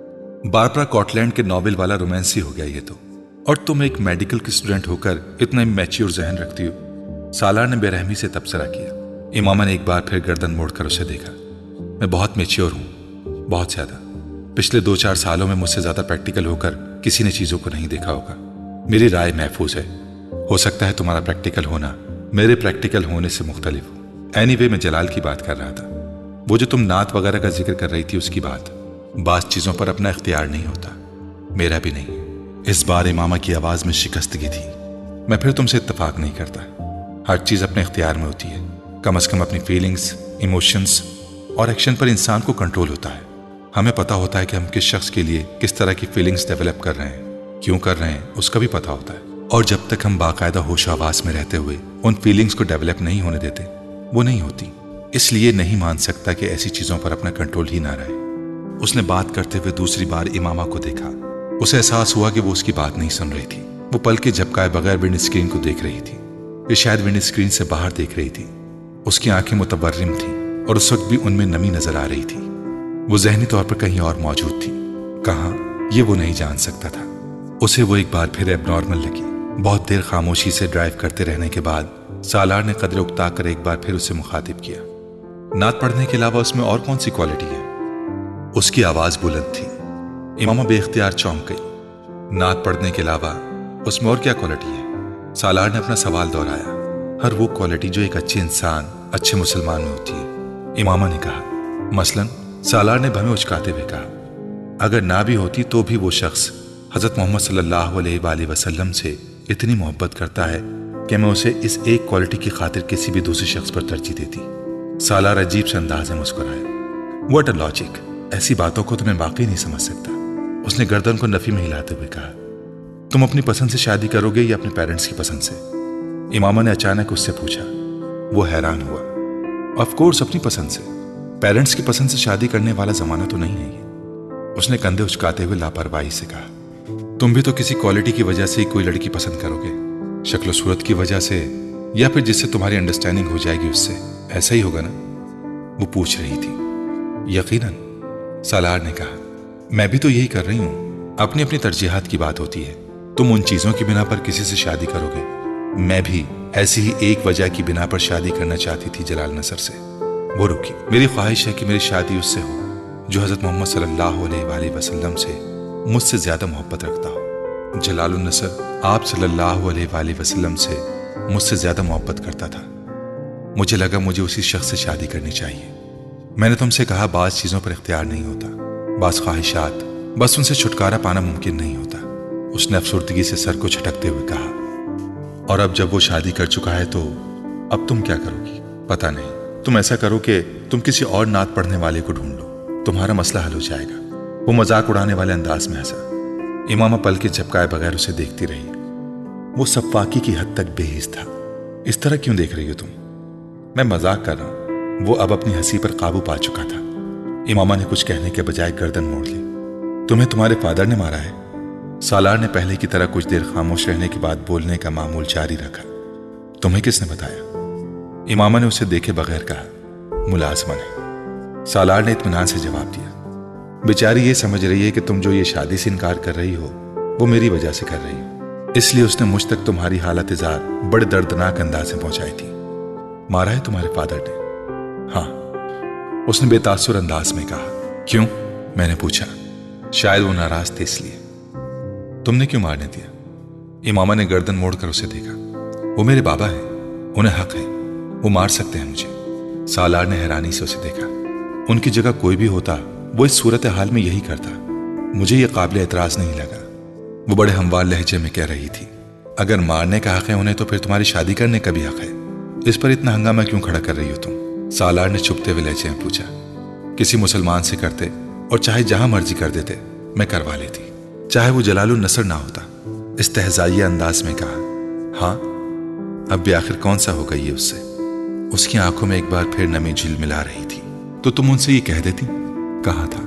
باربرا کاٹلینڈ کے ناول والا رومانس ہی ہو گیا یہ تو، اور تم ایک میڈیکل کی اسٹوڈنٹ ہو کر اتنا میچیور ذہن رکھتی ہو۔ سالار نے بے رحمی سے تبصرہ کیا۔ امامہ نے ایک بار پھر گردن موڑ کر اسے دیکھا۔ میں بہت میچیور ہوں، بہت زیادہ۔ پچھلے دو چار سالوں میں مجھ سے زیادہ پریکٹیکل ہو کر کسی نے چیزوں کو نہیں دیکھا ہوگا۔ میری رائے محفوظ ہے۔ ہو سکتا ہے تمہارا پریکٹیکل ہونا میرے پریکٹیکل ہونے سے مختلف ہو۔ اینی وے میں جلال کی بات کر رہا تھا۔ وہ جو تم نعت وغیرہ کا ذکر کر رہی تھی اس کی بات۔ بعض چیزوں پر اپنا اختیار نہیں ہوتا، میرا بھی نہیں۔ اس بار امامہ کی آواز میں شکستگی تھی۔ میں پھر تم سے اتفاق نہیں کرتا۔ ہر چیز اپنے اختیار میں ہوتی ہے۔ کم از کم اپنی فیلنگز، ایموشنز اور ایکشن پر انسان کو کنٹرول ہوتا ہے۔ ہمیں پتہ ہوتا ہے کہ ہم کس شخص کے لیے کس طرح کی فیلنگز ڈیولپ کر رہے ہیں، کیوں کر رہے ہیں، اس کا بھی پتہ ہوتا ہے۔ اور جب تک ہم باقاعدہ ہوش و حواس میں رہتے ہوئے ان فیلنگز کو ڈیولپ نہیں ہونے دیتے، وہ نہیں ہوتی۔ اس لیے نہیں مان سکتا کہ ایسی چیزوں پر اپنا کنٹرول ہی نہ رہے۔ اس نے بات کرتے ہوئے دوسری بار امامہ کو دیکھا۔ اسے احساس ہوا کہ وہ اس کی بات نہیں سن رہی تھی۔ وہ پل کے جھپکائے بغیر ونڈ اسکرین کو دیکھ رہی تھی۔ یہ شاید ونڈ اسکرین سے باہر دیکھ رہی تھی۔ اس کی آنکھیں متورم تھیں اور اس وقت بھی ان میں نمی نظر آ رہی تھی۔ وہ ذہنی طور پر کہیں اور موجود تھی۔ کہاں، یہ وہ نہیں جان سکتا تھا۔ اسے وہ ایک بار پھر ایب نارمل لگی۔ بہت دیر خاموشی سے ڈرائیو کرتے رہنے کے بعد سالار نے قدرے اکتا کر ایک بار پھر اسے مخاطب کیا۔ نعت پڑھنے کے علاوہ اس میں اور کون سی کوالٹی ہے؟ اس کی آواز بلند تھی۔ امامہ بے اختیار چونک گئی۔ نعت پڑھنے کے علاوہ اس میں اور کیا کوالٹی ہے؟ سالار نے اپنا سوال دہرایا۔ ہر وہ کوالٹی جو ایک اچھے انسان، اچھے مسلمان میں ہوتی ہے، امامہ نے کہا۔ مثلاً، سالار نے بھویں اچکاتے ہوئے کہا، اگر نہ بھی ہوتی تو بھی وہ شخص حضرت محمد صلی اللہ علیہ وآلہ وسلم سے اتنی محبت کرتا ہے کہ میں اسے اس ایک کوالٹی کی خاطر کسی بھی دوسرے شخص پر ترجیح دیتی۔ سالار عجیب سے انداز میں مسکرایا۔ What a logic! ایسی باتوں کو تمہیں واقعی نہیں سمجھ سکتا۔ اس نے گردن کو نفی میں ہلاتے ہوئے کہا، تم اپنی پسند سے شادی کرو گے یا اپنے پیرنٹس کی پسند سے؟ امامہ نے اچانک اس سے پوچھا۔ وہ حیران ہوا۔ آف کورس اپنی پسند سے۔ پیرنٹس کی پسند سے شادی کرنے والا زمانہ تو نہیں ہے یہ۔ اس نے کندھے اچکاتے ہوئے لاپرواہی سے کہا، تم بھی تو کسی کوالٹی کی وجہ سے ہی کوئی لڑکی پسند کرو گے، شکل و صورت کی وجہ سے، یا پھر جس سے تمہاری انڈرسٹینڈنگ ہو جائے گی اس سے، ایسا ہی ہوگا نا؟ وہ پوچھ رہی تھی۔ یقیناً، سالار نے کہا، میں بھی تو یہی کر رہی ہوں۔ اپنی اپنی ترجیحات کی بات ہوتی ہے۔ تم ان چیزوں کی بنا پر کسی سے شادی کرو گے، میں بھی ایسی ہی ایک وجہ کی بنا پر شادی کرنا چاہتی تھی جلال نصر سے۔ وہ رکی۔ میری خواہش ہے کہ میری شادی اس سے ہو جو حضرت محمد صلی اللہ علیہ وآلہ وسلم سے مجھ سے زیادہ محبت رکھتا ہو۔ جلال النصر آپ صلی اللہ علیہ وآلہ وسلم سے مجھ سے زیادہ محبت کرتا تھا۔ مجھے لگا مجھے اسی شخص سے شادی کرنی چاہیے۔ میں نے تم سے کہا بعض چیزوں پر اختیار نہیں ہوتا، بعض خواہشات، بس ان سے چھٹکارا پانا ممکن نہیں ہوتا۔ اس نے افسردگی سے سر کو جھٹکتے ہوئے کہا۔ اور اب جب وہ شادی کر چکا ہے تو اب تم کیا کرو گی؟ پتہ نہیں، تم ایسا کرو کہ تم کسی اور نعت پڑھنے والے کو ڈھونڈ لو، تمہارا مسئلہ حل ہو جائے گا۔ وہ مذاق اڑانے والے انداز میں ہنسا۔ امامہ پل کے جھپکائے بغیر اسے دیکھتی رہی۔ وہ سفاکی کی حد تک بے حس تھا۔ اس طرح کیوں دیکھ رہی ہو تم؟ میں مذاق کر رہا ہوں۔ وہ اب اپنی ہنسی پر قابو پا چکا تھا۔ امامہ نے کچھ کہنے کے بجائے گردن موڑ لی۔ تمہیں تمہارے فادر نے مارا ہے؟ سالار نے پہلے کی طرح کچھ دیر خاموش رہنے کے بعد بولنے کا معمول جاری رکھا۔ تمہیں کس نے بتایا؟ امامہ نے اسے دیکھے بغیر کہا۔ ملازمہ نے۔ سالار نے اطمینان سے جواب دیا۔ بیچاری یہ سمجھ رہی ہے کہ تم جو یہ شادی سے انکار کر رہی ہو وہ میری وجہ سے کر رہی ہو، اس لیے اس نے مجھ تک تمہاری حالت اظہار بڑے دردناک انداز میں پہنچائی تھی۔ مارا ہے تمہارے فادر نے؟ ہاں، اس نے بے تاثر انداز میں کہا۔ کیوں؟ میں نے پوچھا۔ شاید وہ ناراض تھے اس لیے۔ تم نے کیوں مارنے دیا؟ امامہ نے گردن موڑ کر اسے دیکھا۔ وہ میرے بابا ہیں، انہیں حق ہے، وہ مار سکتے ہیں مجھے۔ سالار نے حیرانی سے اسے دیکھا۔ ان کی جگہ کوئی بھی ہوتا وہ اس صورتحال میں یہی کرتا۔ مجھے یہ قابل اعتراض نہیں لگا۔ وہ بڑے ہموار لہجے میں کہہ رہی تھی۔ اگر مارنے کا حق ہے انہیں تو پھر تمہاری شادی کرنے کا بھی حق ہے۔ اس پر اتنا ہنگامہ کیوں کھڑا کر رہی ہو تم؟ سالار نے چھپتے ہوئے لہجے میں پوچھا۔ کسی مسلمان سے کرتے اور چاہے جہاں مرضی کر دیتے میں کروا لیتی، چاہے وہ جلال النصر نہ ہوتا۔ استہزائیہ انداز میں کہا۔ ہاں، اب بھی آخر کون سا ہوگا یہ اس سے؟ اس کی آنکھوں میں ایک بار پھر نمی جھل ملا رہی تھی۔ تو تم ان سے یہ کہہ دیتی؟ کہا تھا۔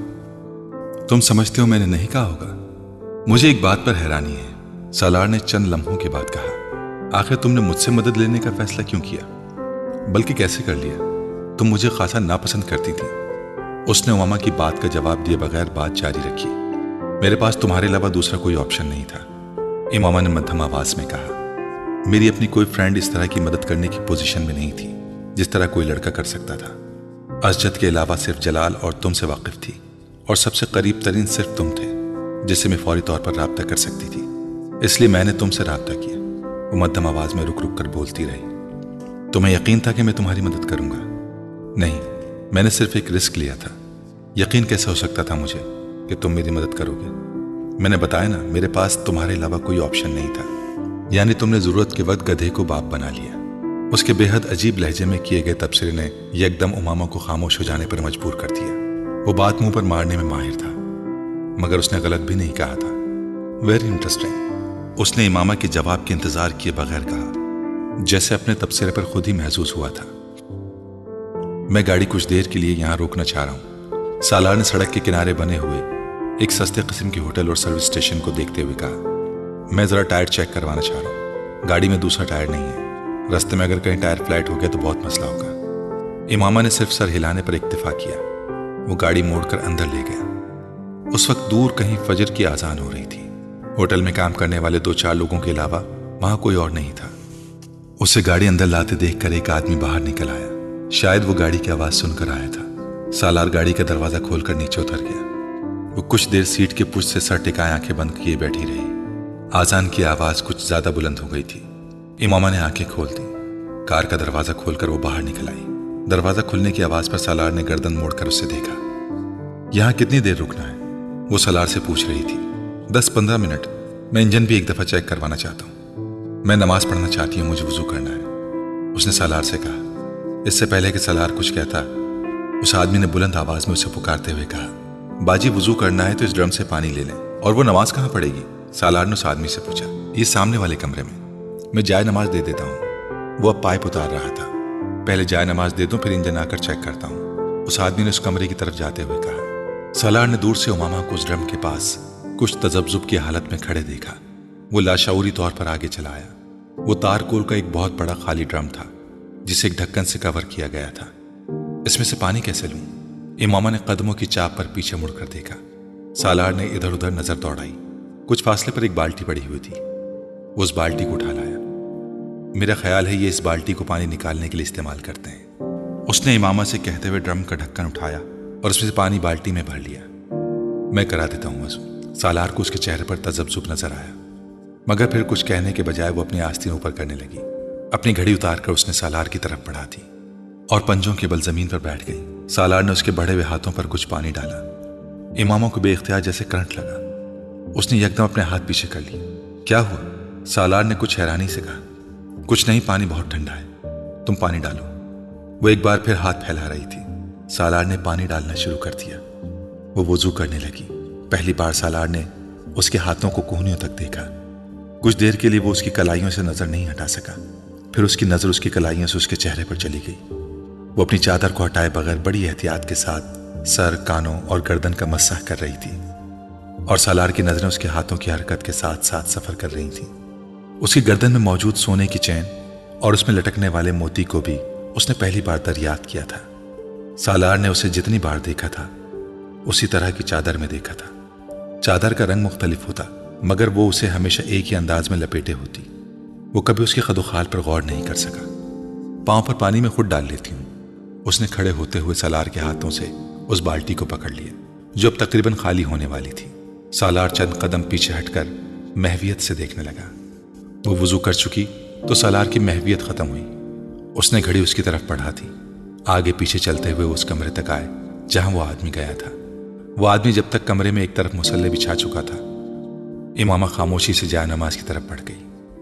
تم سمجھتے ہو میں نے نہیں کہا ہوگا؟ مجھے ایک بات پر حیرانی ہے، سالار نے چند لمحوں کے بعد کہا۔ آخر تم نے مجھ سے مدد لینے کا فیصلہ کیوں کیا؟ بلکہ کیسے کر لیا؟ تم مجھے خاصا ناپسند کرتی تھی۔ اس نے امامہ کی بات کا جواب دیے بغیر بات جاری رکھی۔ میرے پاس تمہارے علاوہ دوسرا کوئی آپشن نہیں تھا، امامہ نے مدھم آواز میں کہا۔ میری اپنی کوئی فرینڈ اس طرح کی مدد کرنے کی پوزیشن میں نہیں تھی جس طرح کوئی لڑکا کر سکتا تھا۔ اسجد کے علاوہ صرف جلال اور تم سے واقف تھی، اور سب سے قریب ترین صرف تم تھے جس سے میں فوری طور پر رابطہ کر سکتی تھی، اس لیے میں نے تم سے رابطہ کیا۔ وہ مدھم آواز میں رک رک کر بولتی رہی۔ تمہیں یقین تھا کہ میں تمہاری مدد کروں گا؟ نہیں، میں نے صرف ایک رسک لیا تھا۔ یقین کیسے ہو سکتا تھا مجھے کہ تم میری مدد کرو گے؟ میں نے بتایا نا، میرے پاس تمہارے علاوہ کوئی آپشن نہیں تھا۔ یعنی تم نے ضرورت کے وقت گدھے کو باپ بنا لیا۔ اس کے بے حد عجیب لہجے میں کیے گئے تبصرے نے یکدم امامہ کو خاموش ہو جانے پر مجبور کر دیا۔ وہ بات منہ پر مارنے میں ماہر تھا، مگر اس نے غلط بھی نہیں کہا تھا۔ ویری انٹرسٹنگ، اس نے امامہ کے جواب کے انتظار کیے بغیر کہا، جیسے اپنے تبصرے پر خود ہی محسوس ہوا تھا۔ میں گاڑی کچھ دیر کے لیے یہاں روکنا چاہ رہا ہوں، سالار نے سڑک کے کنارے بنے ہوئے ایک سستے قسم کے ہوٹل اور سروس اسٹیشن کو دیکھتے ہوئے کہا۔ میں ذرا ٹائر چیک کروانا چاہ رہا ہوں، گاڑی میں دوسرا ٹائر نہیں ہے، رستے میں اگر کہیں ٹائر فلیٹ ہو گیا تو بہت مسئلہ ہوگا۔ امامہ نے صرف سر ہلانے پر اکتفا کیا۔ وہ گاڑی موڑ کر اندر لے گیا۔ اس وقت دور کہیں فجر کی اذان ہو رہی تھی۔ ہوٹل میں کام کرنے والے دو چار لوگوں کے علاوہ وہاں کوئی اور نہیں تھا۔ اسے گاڑی اندر لاتے دیکھ کر ایک آدمی باہر نکل آیا۔ شاید وہ گاڑی کی آواز سن کر آیا تھا۔ سالار گاڑی کا دروازہ کھول کر نیچے اتر گیا۔ وہ کچھ دیر سیٹ کے پشت سے سر ٹکائے آنکھیں بند کیے بیٹھی رہی۔ آذان کی آواز کچھ زیادہ بلند ہو گئی تھی۔ امامہ نے آنکھیں کھول دی۔ کار کا دروازہ کھول کر وہ باہر نکل آئی۔ دروازہ کھلنے کی آواز پر سالار نے گردن موڑ کر اسے دیکھا۔ یہاں کتنی دیر رکنا ہے؟ وہ سالار سے پوچھ رہی تھی۔ دس پندرہ منٹ، میں انجن بھی ایک دفعہ چیک کروانا چاہتا ہوں۔ میں نماز پڑھنا چاہتی ہوں، مجھے وضو کرنا ہے، اس نے سالار سے کہا۔ اس سے پہلے کہ سالار کچھ کہتا، اس آدمی نے بلند آواز میں اسے پکارتے ہوئے کہا، باجی وضو کرنا ہے تو اس ڈرم سے پانی لے لیں۔ اور وہ نماز کہاں پڑے گی؟ سالار نے اس آدمی سے پوچھا۔ یہ سامنے والے کمرے میں، میں جائے نماز دے دیتا ہوں۔ وہ اب پائپ اتار رہا تھا۔ پہلے جائے نماز دے دوں پھر انجن آ کر چیک کرتا ہوں، اس آدمی نے اس کمرے کی طرف جاتے ہوئے کہا۔ سالار نے دور سے امامہ کو اس ڈرم کے پاس کچھ تذبذب کی حالت میں کھڑے دیکھا۔ وہ لاشعوری طور پر آگے چلا آیا۔ وہ تارکول کا ایک بہت بڑا خالی ڈرم تھا جسے ایک ڈھکن سے کور کیا گیا تھا۔ اس میں سے پانی کیسے لوں؟ امامہ نے قدموں کی چاپ پر پیچھے مڑ کر دیکھا۔ سالار نے ادھر ادھر نظر دوڑائی۔ کچھ فاصلے پر ایک بالٹی پڑی ہوئی تھی۔ وہ اس بالٹی کو اٹھا لایا۔ میرا خیال ہے یہ اس بالٹی کو پانی نکالنے کے لیے استعمال کرتے ہیں، اس نے امامہ سے کہتے ہوئے ڈرم کا ڈھکن اٹھایا اور اس میں سے پانی بالٹی میں بھر لیا۔ میں کرا دیتا ہوں وضو۔ سالار کو اس کے چہرے پر تذبذب نظر آیا، مگر پھر کچھ کہنے کے بجائے وہ اپنی آستین اوپر کرنے لگی۔ اپنی گھڑی اتار کر اس نے سالار کی طرف بڑھا دی اور پنجوں کے بل زمین پر بیٹھ گئی۔ سالار نے اس کے بڑھے ہوئے ہاتھوں پر کچھ پانی ڈالا۔ امامہ کو بے اختیار جیسے کرنٹ لگا۔ اس نے یکدم اپنے ہاتھ پیچھے کر لیے۔ کیا ہوا؟ سالار نے کچھ حیرانی سے کہا۔ کچھ نہیں، پانی بہت ٹھنڈا ہے، تم پانی ڈالو۔ وہ ایک بار پھر ہاتھ پھیلا رہی تھی۔ سالار نے پانی ڈالنا شروع کر دیا۔ وہ وضو کرنے لگی۔ پہلی بار سالار نے اس کے ہاتھوں کو کوہنیوں تک دیکھا۔ کچھ دیر کے لیے وہ اس کی کلائیوں سے نظر نہیں ہٹا سکا۔ پھر اس کی نظر اس کی کلائیوں سے اس کے چہرے پر چلی گئی۔ وہ اپنی چادر کو ہٹائے بغیر بڑی احتیاط کے ساتھ سر، کانوں اور گردن کا مسح کر رہی تھی، اور سالار کی نظریں اس کے ہاتھوں کی حرکت کے ساتھ ساتھ سفر کر رہی تھیں۔ اس کی گردن میں موجود سونے کی چین اور اس میں لٹکنے والے موتی کو بھی اس نے پہلی بار دریافت کیا تھا۔ سالار نے اسے جتنی بار دیکھا تھا اسی طرح کی چادر میں دیکھا تھا۔ چادر کا رنگ مختلف ہوتا، مگر وہ اسے ہمیشہ ایک ہی انداز میں لپیٹے ہوتی۔ وہ کبھی اس کے خد و خال پر غور نہیں کر سکا۔ پاؤں پر پانی میں خود ڈال لیتی ہوں۔ اس نے کھڑے ہوتے ہوئے سالار کے ہاتھوں سے اس بالٹی کو پکڑ لیا جو اب تقریباً خالی ہونے والی تھی۔ سالار چند قدم پیچھے ہٹ کر محویت سے دیکھنے لگا۔ وہ وضو کر چکی تو سالار کی محویت ختم ہوئی۔ اس نے گھڑی اس کی طرف بڑھا دی۔ آگے پیچھے چلتے ہوئے اس کمرے تک آئے جہاں وہ آدمی گیا تھا۔ وہ آدمی جب تک کمرے میں ایک طرف مصلے بچھا چکا تھا، امامہ خاموشی سے جائے نماز کی طرف بڑھ گئی۔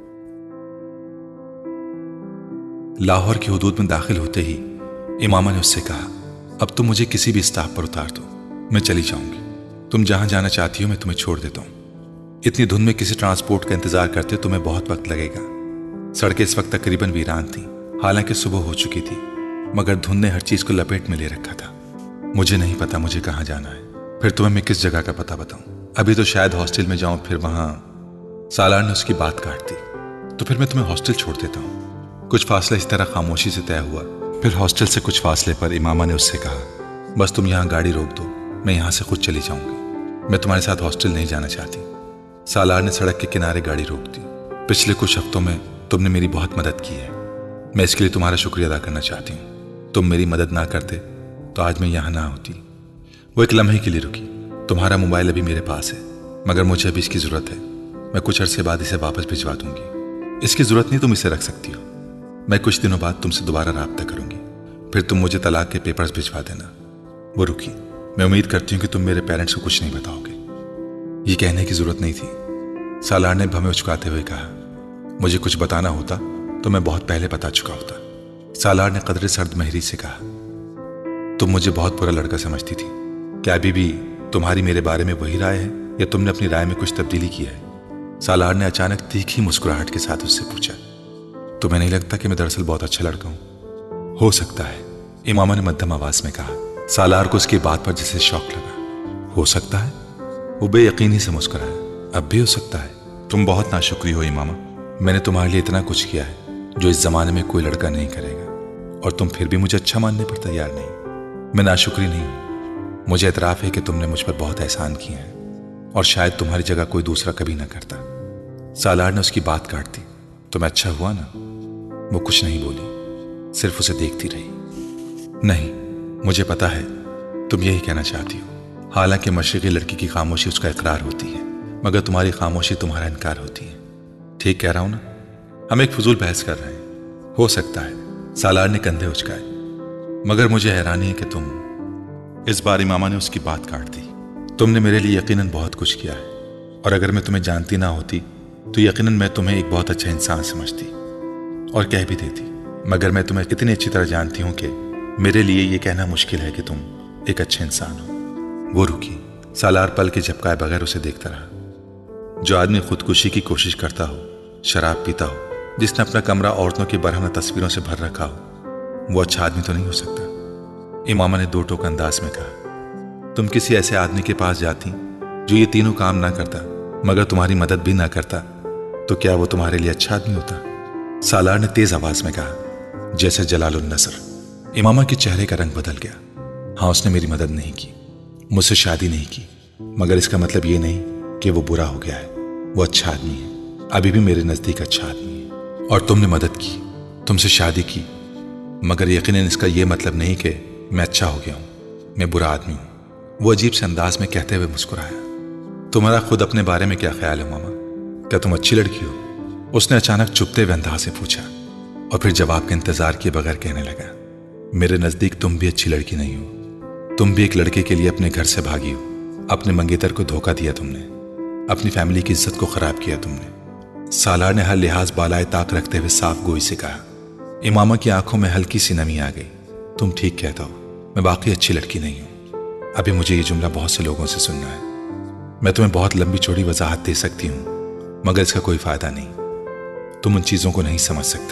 لاہور کی حدود میں داخل ہوتے ہی امامہ نے اس سے کہا، اب تم مجھے کسی بھی اسٹاپ پر اتار دو، میں چلی جاؤں گی۔ تم جہاں جانا چاہتی ہو میں تمہیں چھوڑ دیتا ہوں۔ اتنی دھند میں کسی ٹرانسپورٹ کا انتظار کرتے تمہیں بہت وقت لگے گا۔ سڑکیں اس وقت تقریباً ویران تھیں، حالانکہ صبح ہو چکی تھی، مگر دھند نے ہر چیز کو لپیٹ میں لے رکھا تھا۔ مجھے نہیں پتا مجھے کہاں جانا ہے، پھر تمہیں میں کس جگہ کا پتہ بتاؤں؟ ابھی تو شاید ہاسٹل میں جاؤں، پھر وہاں… سالار نے اس کی بات کاٹ دی۔ تو پھر میں تمہیں ہاسٹل چھوڑ دیتا ہوں۔ کچھ فاصلہ اس طرح خاموشی سے طے ہوا۔ پھر ہاسٹل سے کچھ فاصلے پر امامہ نے اس سے کہا، بس تم یہاں گاڑی روک دو، میں یہاں سے خود چلی جاؤں گی، میں تمہارے ساتھ ہاسٹل نہیں جانا چاہتی۔ سالار نے سڑک کے کنارے گاڑی روک دی۔ پچھلے کچھ ہفتوں میں تم نے میری بہت مدد کی ہے، میں اس کے لیے تمہارا شکریہ ادا کرنا چاہتی ہوں۔ تم میری مدد نہ کرتے تو آج میں یہاں نہ ہوتی۔ وہ ایک لمحے کے لیے رکی۔ تمہارا موبائل ابھی میرے پاس ہے، مگر مجھے ابھی اس کی ضرورت ہے، میں کچھ عرصے بعد اسے واپس بھجوا دوں گی۔ اس کی ضرورت نہیں، تم اسے رکھ سکتی ہو۔ میں کچھ دنوں بعد تم سے دوبارہ رابطہ کروں گی، پھر تم مجھے طلاق کے پیپرز بھجوا دینا۔ وہ رکی۔ میں امید کرتی ہوں کہ تم میرے پیرنٹس کو کچھ نہیں بتاؤ گے۔ یہ کہنے کی ضرورت نہیں تھی، سالار نے بھمیں اچکاتے ہوئے کہا۔ مجھے کچھ بتانا ہوتا تو میں بہت پہلے بتا چکا ہوتا۔ سالار نے قدرے سرد مہری سے کہا۔ تم مجھے بہت برا لڑکا سمجھتی تھی، کیا ابھی بھی تمہاری میرے بارے میں وہی رائے ہے یا تم نے اپنی رائے میں کچھ تبدیلی کی ہے؟ سالار نے اچانک تیکھی مسکراہٹ کے ساتھ اس سے پوچھا۔ تمہیں نہیں لگتا کہ میں دراصل بہت اچھا لڑکا ہوں؟ ہو سکتا ہے، امامہ نے مدھم آواز میں کہا۔ سالار کو اس کی بات پر جسے شوق لگا۔ ہو سکتا ہے؟ وہ بے یقینی سے مسکرایا۔ اب بھی ہو سکتا ہے۔ تم بہت ناشکری ہو امامہ، میں نے تمہارے لیے اتنا کچھ کیا ہے جو اس زمانے میں کوئی لڑکا نہیں کرے گا، اور تم پھر بھی مجھے اچھا ماننے پر تیار نہیں۔ میں ناشکری نہیں ہوں، مجھے اعتراف ہے کہ تم نے مجھ پر بہت احسان کیے ہیں، اور شاید تمہاری جگہ کوئی دوسرا کبھی نہ کرتا۔ سالار نے اس کی بات کاٹ دی۔ تمہیں اچھا ہوا نا؟ وہ کچھ نہیں بولی، صرف اسے دیکھتی رہی۔ نہیں، مجھے پتا ہے تم یہی کہنا چاہتی ہو، حالانکہ مشرقی لڑکی کی خاموشی اس کا اقرار ہوتی ہے، مگر تمہاری خاموشی تمہارا انکار ہوتی ہے۔ ٹھیک کہہ رہا ہوں نا؟ ہم ایک فضول بحث کر رہے ہیں۔ ہو سکتا ہے، سالار نے کندھے اچکائے، مگر مجھے حیرانی ہے کہ تم… اس بار امامہ نے اس کی بات کاٹ دی۔ تم نے میرے لیے یقیناً بہت کچھ کیا ہے، اور اگر میں تمہیں جانتی نہ ہوتی تو یقیناً میں تمہیں ایک بہت اچھا انسان سمجھتی اور کہہ بھی دیتی، مگر میں تمہیں اتنی اچھی طرح جانتی ہوں کہ میرے لیے یہ کہنا مشکل ہے کہ تم ایک اچھے انسان ہو۔ وہ رکی۔ سالار پل کے جھپکائے بغیر اسے دیکھتا رہا۔ جو آدمی خودکشی کی کوشش کرتا ہو، شراب پیتا ہو، جس نے اپنا کمرہ عورتوں کی برہنہ تصویروں سے بھر رکھا ہو، وہ اچھا آدمی تو نہیں ہو سکتا۔ امامہ نے دو ٹوک انداز میں کہا۔ تم کسی ایسے آدمی کے پاس جاتی جو یہ تینوں کام نہ کرتا مگر تمہاری مدد بھی نہ کرتا، تو کیا وہ تمہارے لیے اچھا آدمی ہوتا؟ سالار نے تیز آواز میں کہا، جیسے جلال النصر۔ امامہ کے چہرے کا رنگ بدل گیا۔ ہاں، اس نے میری مدد نہیں کی، مجھ سے شادی نہیں کی، مگر اس کا مطلب یہ نہیں کہ وہ برا ہو گیا ہے۔ وہ اچھا آدمی ہے، ابھی بھی میرے نزدیک اچھا آدمی ہے۔ اور تم نے مدد کی، تم سے شادی کی، مگر یقیناً اس کا یہ مطلب نہیں کہ میں اچھا ہو گیا ہوں، میں برا آدمی ہوں۔ وہ عجیب سے انداز میں کہتے ہوئے مسکرایا۔ تمہارا خود اپنے بارے میں کیا خیال ہے ماما؟ کیا تم اچھی لڑکی ہو؟ اس نے اچانک چپتے ہوئے انداز سے پوچھا، اور پھر جواب کا انتظار کیے بغیر کہنے لگا، میرے نزدیک تم بھی اچھی لڑکی نہیں ہو۔ تم بھی ایک لڑکے کے لیے اپنے گھر سے بھاگی ہو، اپنے منگیتر کو دھوکہ دیا تم نے۔ اپنی فیملی کی عزت کو خراب کیا تم نے۔ سالار نے ہر لحاظ بالائے طاق رکھتے ہوئے صاف گوئی سے کہا۔ امامہ کی آنکھوں میں ہلکی سی نمی آ گئی۔ تم ٹھیک کہتا ہو، میں باقی اچھی لڑکی نہیں ہوں۔ ابھی مجھے یہ جملہ بہت سے لوگوں سے سننا ہے۔ میں تمہیں بہت لمبی چوڑی وضاحت دے سکتی ہوں، مگر اس کا کوئی فائدہ نہیں۔ تم ان چیزوں کو نہیں سمجھ سکتے۔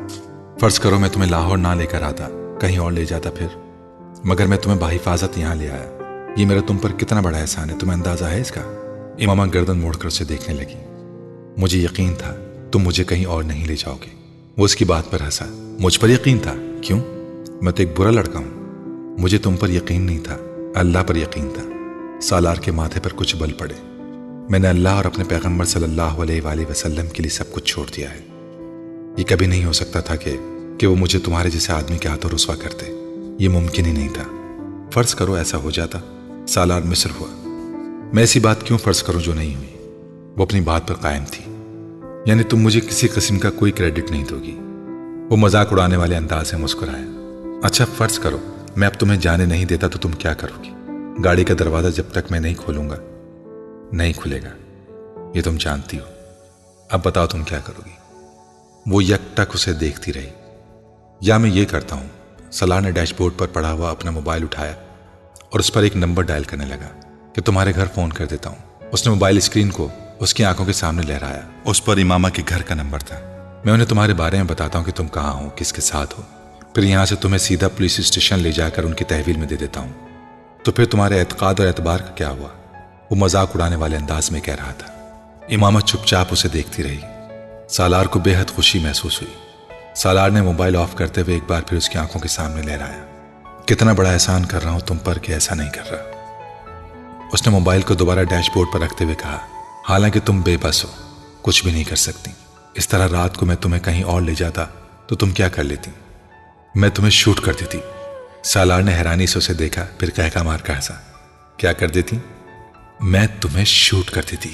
فرض کرو میں تمہیں لاہور نہ لے کر آتا، کہیں اور لے جاتا پھر، مگر میں تمہیں بحفاظت یہاں لے آیا۔ یہ میرا تم پر کتنا بڑا احسان ہے، تمہیں اندازہ ہے اس کا؟ امامہ گردن موڑ کر اسے دیکھنے لگی۔ مجھے یقین تھا تم مجھے کہیں اور نہیں لے جاؤ گے۔ وہ اس کی بات پر ہنسا۔ مجھ پر یقین تھا؟ کیوں؟ میں تو ایک برا لڑکا ہوں۔ مجھے تم پر یقین نہیں تھا، اللہ پر یقین تھا۔ سالار کے ماتھے پر کچھ بل پڑے۔ میں نے اللہ اور اپنے پیغمبر صلی اللہ علیہ وآلہ وسلم کے لیے سب کچھ چھوڑ دیا ہے۔ یہ کبھی نہیں ہو سکتا تھا کہ کہ وہ مجھے تمہارے جیسے آدمی کے ہاتھوں رسوا کرتے۔ یہ ممکن ہی نہیں تھا۔ فرض کرو ایسا ہو جاتا۔ سالار مصر ہوا۔ میں ایسی بات کیوں فرض کروں جو نہیں ہوئی؟ وہ اپنی بات پر قائم تھی۔ یعنی تم مجھے کسی قسم کا کوئی کریڈٹ نہیں دو گی؟ وہ مذاق اڑانے والے انداز سے مسکرایا۔ اچھا فرض کرو میں اب تمہیں جانے نہیں دیتا تو تم کیا کرو گی؟ گاڑی کا دروازہ جب تک میں نہیں کھولوں گا نہیں کھلے گا، یہ تم جانتی ہو۔ اب بتاؤ تم کیا کرو گی؟ وہ یک ٹک اسے دیکھتی رہی۔ یا میں یہ کرتا ہوں۔ سالار نے ڈیش بورڈ پر پڑا ہوا اپنا موبائل اٹھایا اور اس پر ایک نمبر ڈائل کرنے لگا کہ تمہارے گھر فون کر دیتا ہوں۔ اس نے موبائل اسکرین کو اس کی آنکھوں کے سامنے لہرایا۔ اس پر امامہ کے گھر کا نمبر تھا۔ میں انہیں تمہارے بارے میں بتاتا ہوں کہ تم کہاں ہو، کس کے ساتھ ہو، پھر یہاں سے تمہیں سیدھا پولیس اسٹیشن لے جا کر ان کی تحویل میں دے دیتا ہوں۔ تو پھر تمہارے اعتقاد اور اعتبار کا کیا ہوا؟ وہ مذاق اڑانے والے انداز میں کہہ رہا تھا۔ امامہ چپ چاپ اسے دیکھتی رہی۔ سالار کو بے حد خوشی محسوس ہوئی۔ سالار نے موبائل آف کرتے ہوئے ایک بار پھر اس کی آنکھوں کے سامنے لہرایا۔ کتنا بڑا احسان کر رہا ہوں تم پر کہ ایسا نہیں کر رہا۔ اس نے موبائل کو دوبارہ ڈیش بورڈ پر رکھتے ہوئے کہا، حالانکہ تم بے بس ہو، کچھ بھی نہیں کر سکتی۔ اس طرح رات کو میں تمہیں کہیں اور لے جاتا تو تم کیا کر لیتی؟ میں تمہیں شوٹ کر دیتی۔ سالار نے حیرانی سے اسے دیکھا، پھر کہکا مار کر ہنسا۔ کیا کر دیتی؟ میں تمہیں شوٹ کر دیتی۔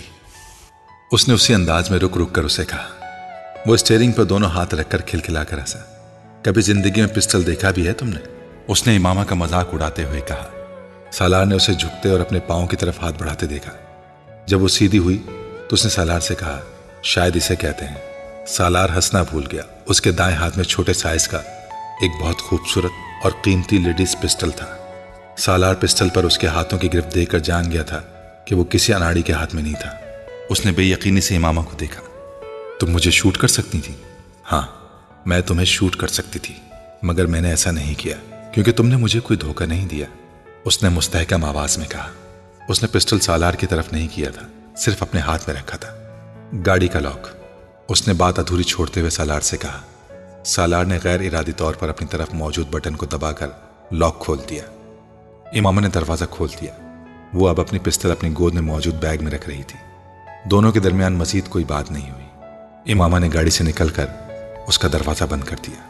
اس نے اسی انداز میں رک رک کر اسے کہا۔ وہ اسٹیئرنگ پر دونوں ہاتھ رکھ کر کھلکھلا کر ہنسا۔ کبھی زندگی میں پسٹل دیکھا بھی ہے تم نے؟ اس نے امامہ کا مذاق اڑاتے ہوئے کہا۔ سالار نے اسے جھکتے اور اپنے پاؤں کی طرف ہاتھ بڑھاتے دیکھا۔ جب وہ سیدھی ہوئی تو اس نے سالار سے کہا، شاید اسے کہتے ہیں۔ سالار ہنسنا بھول گیا۔ اس کے دائیں ہاتھ میں چھوٹے سائز کا ایک بہت خوبصورت اور قیمتی لیڈیز پسٹل تھا۔ سالار پسٹل پر اس کے ہاتھوں کی گرفت دیکھ کر جان گیا تھا کہ وہ کسی اناڑی کے ہاتھ میں نہیں تھا۔ اس نے بے یقینی سے امامہ کو دیکھا۔ تم مجھے شوٹ کر سکتی تھی؟ ہاں، میں تمہیں شوٹ کر سکتی تھی، مگر میں نے ایسا نہیں کیا کیونکہ تم نے مجھے کوئی دھوکہ نہیں دیا، اس نے مستحکم آواز میں کہا۔ اس نے پسٹل سالار کی طرف نہیں کیا تھا، صرف اپنے ہاتھ میں رکھا تھا۔ گاڑی کا لاک، اس نے بات ادھوری چھوڑتے ہوئے سالار سے کہا۔ سالار نے غیر ارادی طور پر اپنی طرف موجود بٹن کو دبا کر لاک کھول دیا۔ امامہ نے دروازہ کھول دیا۔ وہ اب اپنی پسٹل اپنی گود میں موجود بیگ میں رکھ رہی تھی۔ دونوں کے درمیان مزید کوئی بات نہیں ہوئی۔ امامہ نے گاڑی سے نکل کر اس کا دروازہ بند کر دیا۔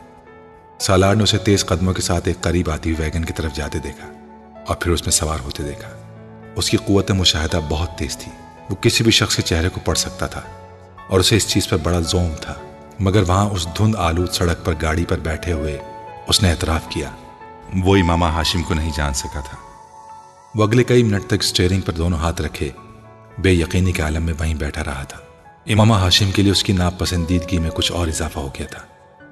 سالار نے اسے تیز قدموں کے ساتھ ایک قریب آتی ہوئی ویگن کی طرف جاتے دیکھا اور پھر اس میں سوار ہوتے دیکھا۔ اس کی قوت مشاہدہ بہت تیز تھی۔ وہ کسی بھی شخص کے چہرے کو پڑھ سکتا تھا اور اسے اس چیز پر بڑا زوم تھا، مگر وہاں اس دھند آلود سڑک پر گاڑی پر بیٹھے ہوئے اس نے اعتراف کیا، وہ امامہ ہاشم کو نہیں جان سکا تھا۔ وہ اگلے کئی منٹ تک اسٹیئرنگ پر دونوں ہاتھ رکھے بے یقینی کے عالم میں وہیں بیٹھا رہا تھا۔ امامہ ہاشم کے لیے اس کی ناپسندیدگی میں کچھ اور اضافہ ہو گیا تھا۔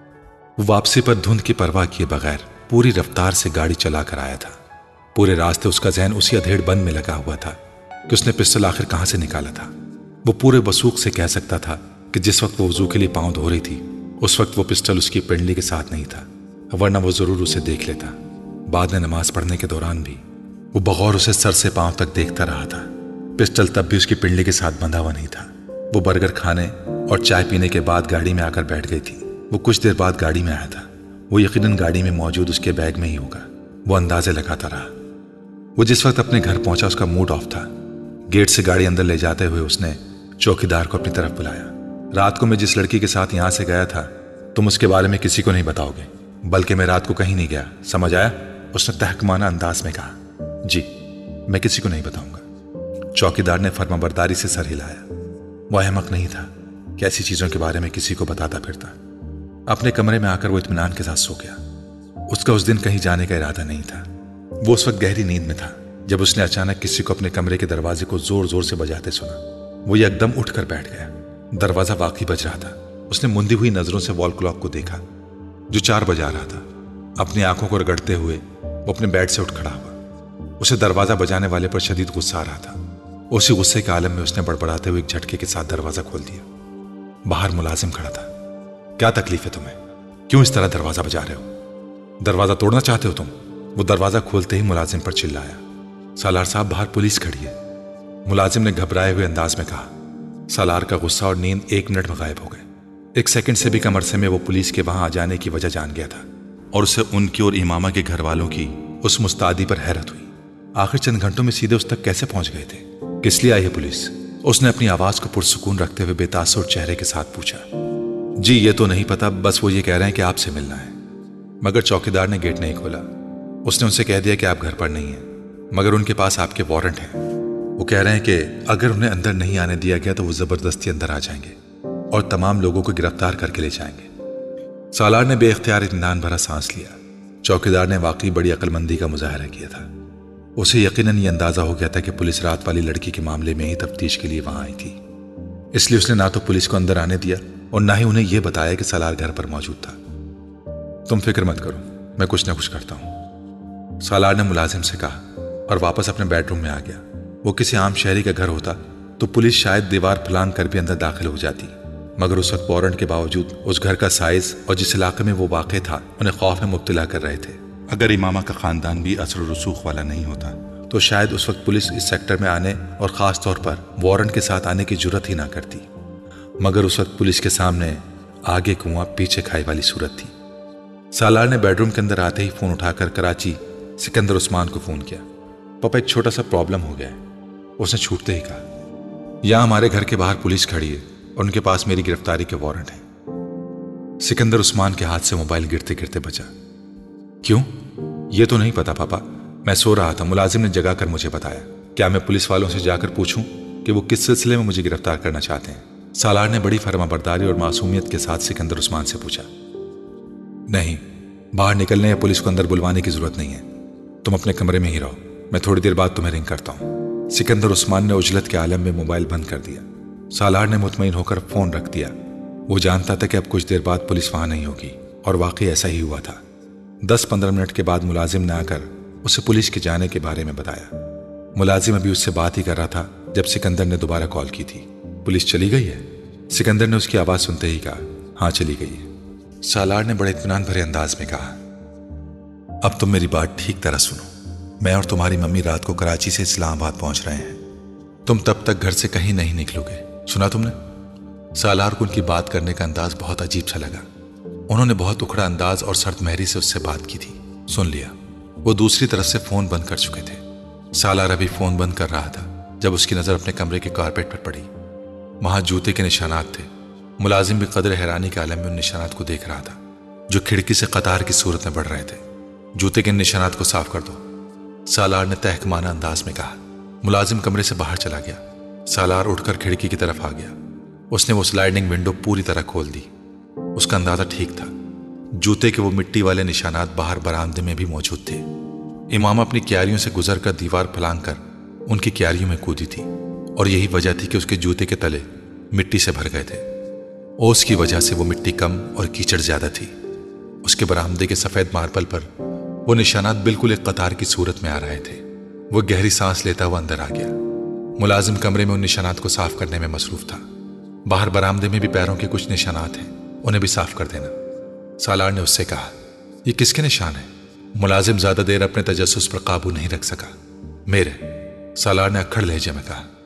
وہ واپسی پر دھند کی پرواہ کیے بغیر پوری رفتار سے گاڑی چلا کر آیا تھا۔ پورے راستے اس کا ذہن اسی ادھیڑ بند میں لگا ہوا تھا کہ اس نے پسٹل آخر کہاں سے نکالا تھا۔ وہ پورے وثوق سے کہہ سکتا تھا کہ جس وقت وہ وضو کے لیے پاؤں دھو رہی تھی اس وقت وہ پسٹل اس کی پنڈلی کے ساتھ نہیں تھا، ورنہ وہ ضرور اسے دیکھ لیتا۔ بعد میں نماز پڑھنے کے دوران بھی وہ بغور اسے سر سے پاؤں تک دیکھتا رہا تھا۔ پسٹل تب بھی اس کی پنڈلی کے ساتھ بندھا ہوا نہیں تھا۔ وہ برگر کھانے اور چائے پینے کے بعد گاڑی میں آ کر بیٹھ گئی تھی۔ وہ کچھ دیر بعد گاڑی میں آیا تھا۔ وہ یقیناً گاڑی میں موجود اس کے بیگ میں ہی ہوگا۔ وہ اندازے لگاتا رہا۔ وہ جس وقت اپنے گھر پہنچا اس کا موڈ آف تھا۔ گیٹ سے گاڑی اندر لے جاتے ہوئے اس نے چوکی دار کو اپنی طرف بلایا۔ رات کو میں جس لڑکی کے ساتھ یہاں سے گیا تھا تم اس کے بارے میں کسی کو نہیں بتاؤ گے، بلکہ میں رات کو کہیں نہیں گیا، سمجھ آیا؟ اس نے تحکمانہ انداز میں کہا۔ جی، میں کسی کو نہیں بتاؤں گا۔ چوکی دار نے فرما برداری سے سر ہلایا۔ وہ احمق نہیں تھا کہ ایسی چیزوں کے بارے میں کسی کو بتاتا پھرتا۔ اپنے کمرے میں آ کر وہ اطمینان کے ساتھ سو گیا۔ اس کا اس دن کہیں جانے کا ارادہ نہیں تھا۔ وہ اس وقت گہری نیند میں تھا جب اس نے اچانک کسی کو اپنے کمرے کے دروازے کو زور زور سے بجاتے سنا۔ وہ یکدم اٹھ کر بیٹھ گیا۔ دروازہ واقعی بج رہا تھا۔ اس نے مندی ہوئی نظروں سے وال کلاک کو دیکھا جو چار بجا رہا تھا۔ اپنی آنکھوں کو رگڑتے ہوئے وہ اپنے بیڈ سے اٹھ کھڑا ہوا۔ اسے دروازہ بجانے والے پر شدید غصہ آ رہا تھا۔ اسی غصے کے عالم میں اس نے بڑبڑاتے ہوئے ایک جھٹکے کے ساتھ دروازہ کھول دیا۔ باہر ملازم کھڑا تھا۔ کیا تکلیف ہے تمہیں؟ کیوں اس طرح دروازہ بجا رہے ہو؟ دروازہ توڑنا چاہتے ہو تم؟ وہ دروازہ کھولتے ہی ملازم پر چلایا۔ سالار صاحب باہر پولیس کھڑی ہے، ملازم نے گھبرائے ہوئے انداز میں کہا۔ سالار کا غصہ اور نیند ایک منٹ میں غائب ہو گئے۔ ایک سیکنڈ سے بھی کم عرصے میں وہ پولیس کے وہاں آ جانے کی وجہ جان گیا تھا، اور اسے ان کی اور امامہ کے گھر والوں کی اس مستعدی پر حیرت ہوئی۔ آخر چند گھنٹوں میں سیدھے اس تک کیسے پہنچ گئے تھے؟ کس لیے آئی ہے پولیس؟ اس نے اپنی آواز کو پرسکون رکھتے ہوئے بے تاثر چہرے کے ساتھ پوچھا۔ جی یہ تو نہیں پتا، بس وہ یہ کہہ رہے ہیں کہ آپ سے ملنا ہے۔ مگر چوکیدار نے گیٹ نہیں کھولا۔ اس نے ان سے کہہ دیا کہ آپ گھر پر نہیں ہیں، مگر ان کے پاس آپ کے وارنٹ ہیں۔ وہ کہہ رہے ہیں کہ اگر انہیں اندر نہیں آنے دیا گیا تو وہ زبردستی اندر آ جائیں گے اور تمام لوگوں کو گرفتار کر کے لے جائیں گے۔ سالار نے بے اختیار اطمینان بھرا سانس لیا۔ چوکیدار نے واقعی بڑی عقل مندی کا مظاہرہ کیا تھا۔ اسے یقیناً یہ اندازہ ہو گیا تھا کہ پولیس رات والی لڑکی کے معاملے میں ہی تفتیش کے لیے وہاں آئی تھی، اس لیے اس نے نہ تو پولیس کو اندر آنے دیا اور نہ ہی انہیں یہ بتایا کہ سالار گھر پر موجود تھا۔ تم فکر مت کرو، میں کچھ نہ کچھ کرتا ہوں، سالار نے ملازم سے کہا اور واپس اپنے بیڈ روم میں آ گیا۔ وہ کسی عام شہری کا گھر ہوتا تو پولیس شاید دیوار پھلانگ کر بھی اندر داخل ہو جاتی، مگر اس وقت وارنٹ کے باوجود اس گھر کا سائز اور جس علاقے میں وہ واقع تھا انہیں خوف میں مبتلا کر رہے تھے۔ اگر امامہ کا خاندان بھی اثر و رسوخ والا نہیں ہوتا تو شاید اس وقت پولیس اس سیکٹر میں آنے اور خاص طور پر وارنٹ کے ساتھ آنے کی جرت ہی نہ کرتی، مگر اس وقت پولیس کے سامنے آگے کنواں پیچھے کھائی والی صورت تھی۔ سالار نے بیڈ روم کے اندر آتے ہی فون اٹھا کر کراچی سکندر عثمان کو فون کیا۔ پاپا ایک چھوٹا سا پرابلم ہو گیا ہے، اس نے چھوٹتے ہی کہا۔ یہاں ہمارے گھر کے باہر پولیس کھڑی ہے اور ان کے پاس میری گرفتاری کے وارنٹ ہیں۔ سکندر عثمان کے ہاتھ سے موبائل گرتے گرتے بچا۔ کیوں؟ یہ تو نہیں پتا پاپا، میں سو رہا تھا، ملازم نے جگا کر مجھے بتایا۔ کیا میں پولیس والوں سے جا کر پوچھوں کہ وہ کس سلسلے میں مجھے گرفتار کرنا چاہتے ہیں؟ سالار نے بڑی فرما برداری اور معصومیت کے ساتھ سکندر عثمان سے پوچھا۔ نہیں، باہر نکلنے یا پولیس کو اندر بلوانے کی ضرورت نہیں ہے، تم اپنے کمرے میں ہی رہو، میں تھوڑی دیر بعد تمہیں رنگ کرتا ہوں۔ سکندر عثمان نے عجلت کے عالم میں موبائل بند کر دیا۔ سالار نے مطمئن ہو کر فون رکھ دیا۔ وہ جانتا تھا کہ اب کچھ دیر بعد پولیس وہاں نہیں ہوگی، اور واقعی ایسا ہی ہوا تھا۔ دس پندرہ منٹ کے بعد ملازم نے آ کر اسے پولیس کے جانے کے بارے میں بتایا۔ ملازم ابھی اس سے بات ہی کر رہا تھا جب سکندر نے دوبارہ کال کی تھی۔ پولیس چلی گئی ہے؟ سکندر نے اس کی آواز سنتے ہی کہا، ہاں چلی گئی ہے۔ سالار نے بڑے اطمینان بھرے انداز میں کہا، اب تم میری بات ٹھیک طرح سنو، میں اور تمہاری ممی رات کو کراچی سے اسلام آباد پہنچ رہے ہیں، تم تب تک گھر سے کہیں نہیں نکلو گے، سنا تم نے؟ سالار کو ان کی بات کرنے کا انداز بہت عجیب سا لگا۔ انہوں نے بہت اکھڑا انداز اور سرد مہری سے اس سے بات کی تھی۔ سن لیا، وہ دوسری طرف سے فون بند کر چکے تھے۔ سالار ابھی فون بند کر رہا تھا جب اس کی نظر اپنے کمرے کے کارپیٹ پر پڑی۔ وہاں جوتے کے نشانات تھے۔ ملازم بھی قدر حیرانی کے عالم میں ان نشانات کو دیکھ رہا تھا جو کھڑکی سے قطار کی صورت میں بڑھ رہے تھے۔ جوتے کے نشانات کو صاف کر دو، سالار نے تحکمانہ انداز میں کہا۔ ملازم کمرے سے باہر چلا گیا۔ سالار اٹھ کر کھڑکی کی طرف آ گیا۔ اس نے وہ سلائڈنگ ونڈو پوری طرح کھول دی۔ اس کا اندازہ ٹھیک تھا، جوتے کے وہ مٹی والے نشانات باہر برآمدے میں بھی موجود تھے۔ امامہ اپنی کیاریوں سے گزر کر دیوار پھلانگ کر ان کی کیاریوں میں کودی تھی، اور یہی وجہ تھی کہ اس کے جوتے کے تلے مٹی سے بھر گئے تھے۔ اوس کی وجہ سے وہ مٹی کم اور کیچڑ زیادہ تھی۔ اس کے برآمدے کے سفید ماربل پر وہ نشانات بالکل ایک قطار کی صورت میں آ رہے تھے۔ وہ گہری سانس لیتا ہوا اندر آ گیا۔ ملازم کمرے میں ان نشانات کو صاف کرنے میں مصروف تھا۔ باہر برآمدے میں بھی پیروں کے کچھ نشانات ہیں، انہیں بھی صاف کر دینا۔ سالار نے اس سے کہا، یہ کس کے نشان ہیں؟ ملازم زیادہ دیر اپنے تجسس پر قابو نہیں رکھ سکا۔ میرے، سالار نے اکھڑ لہجے میں کہا۔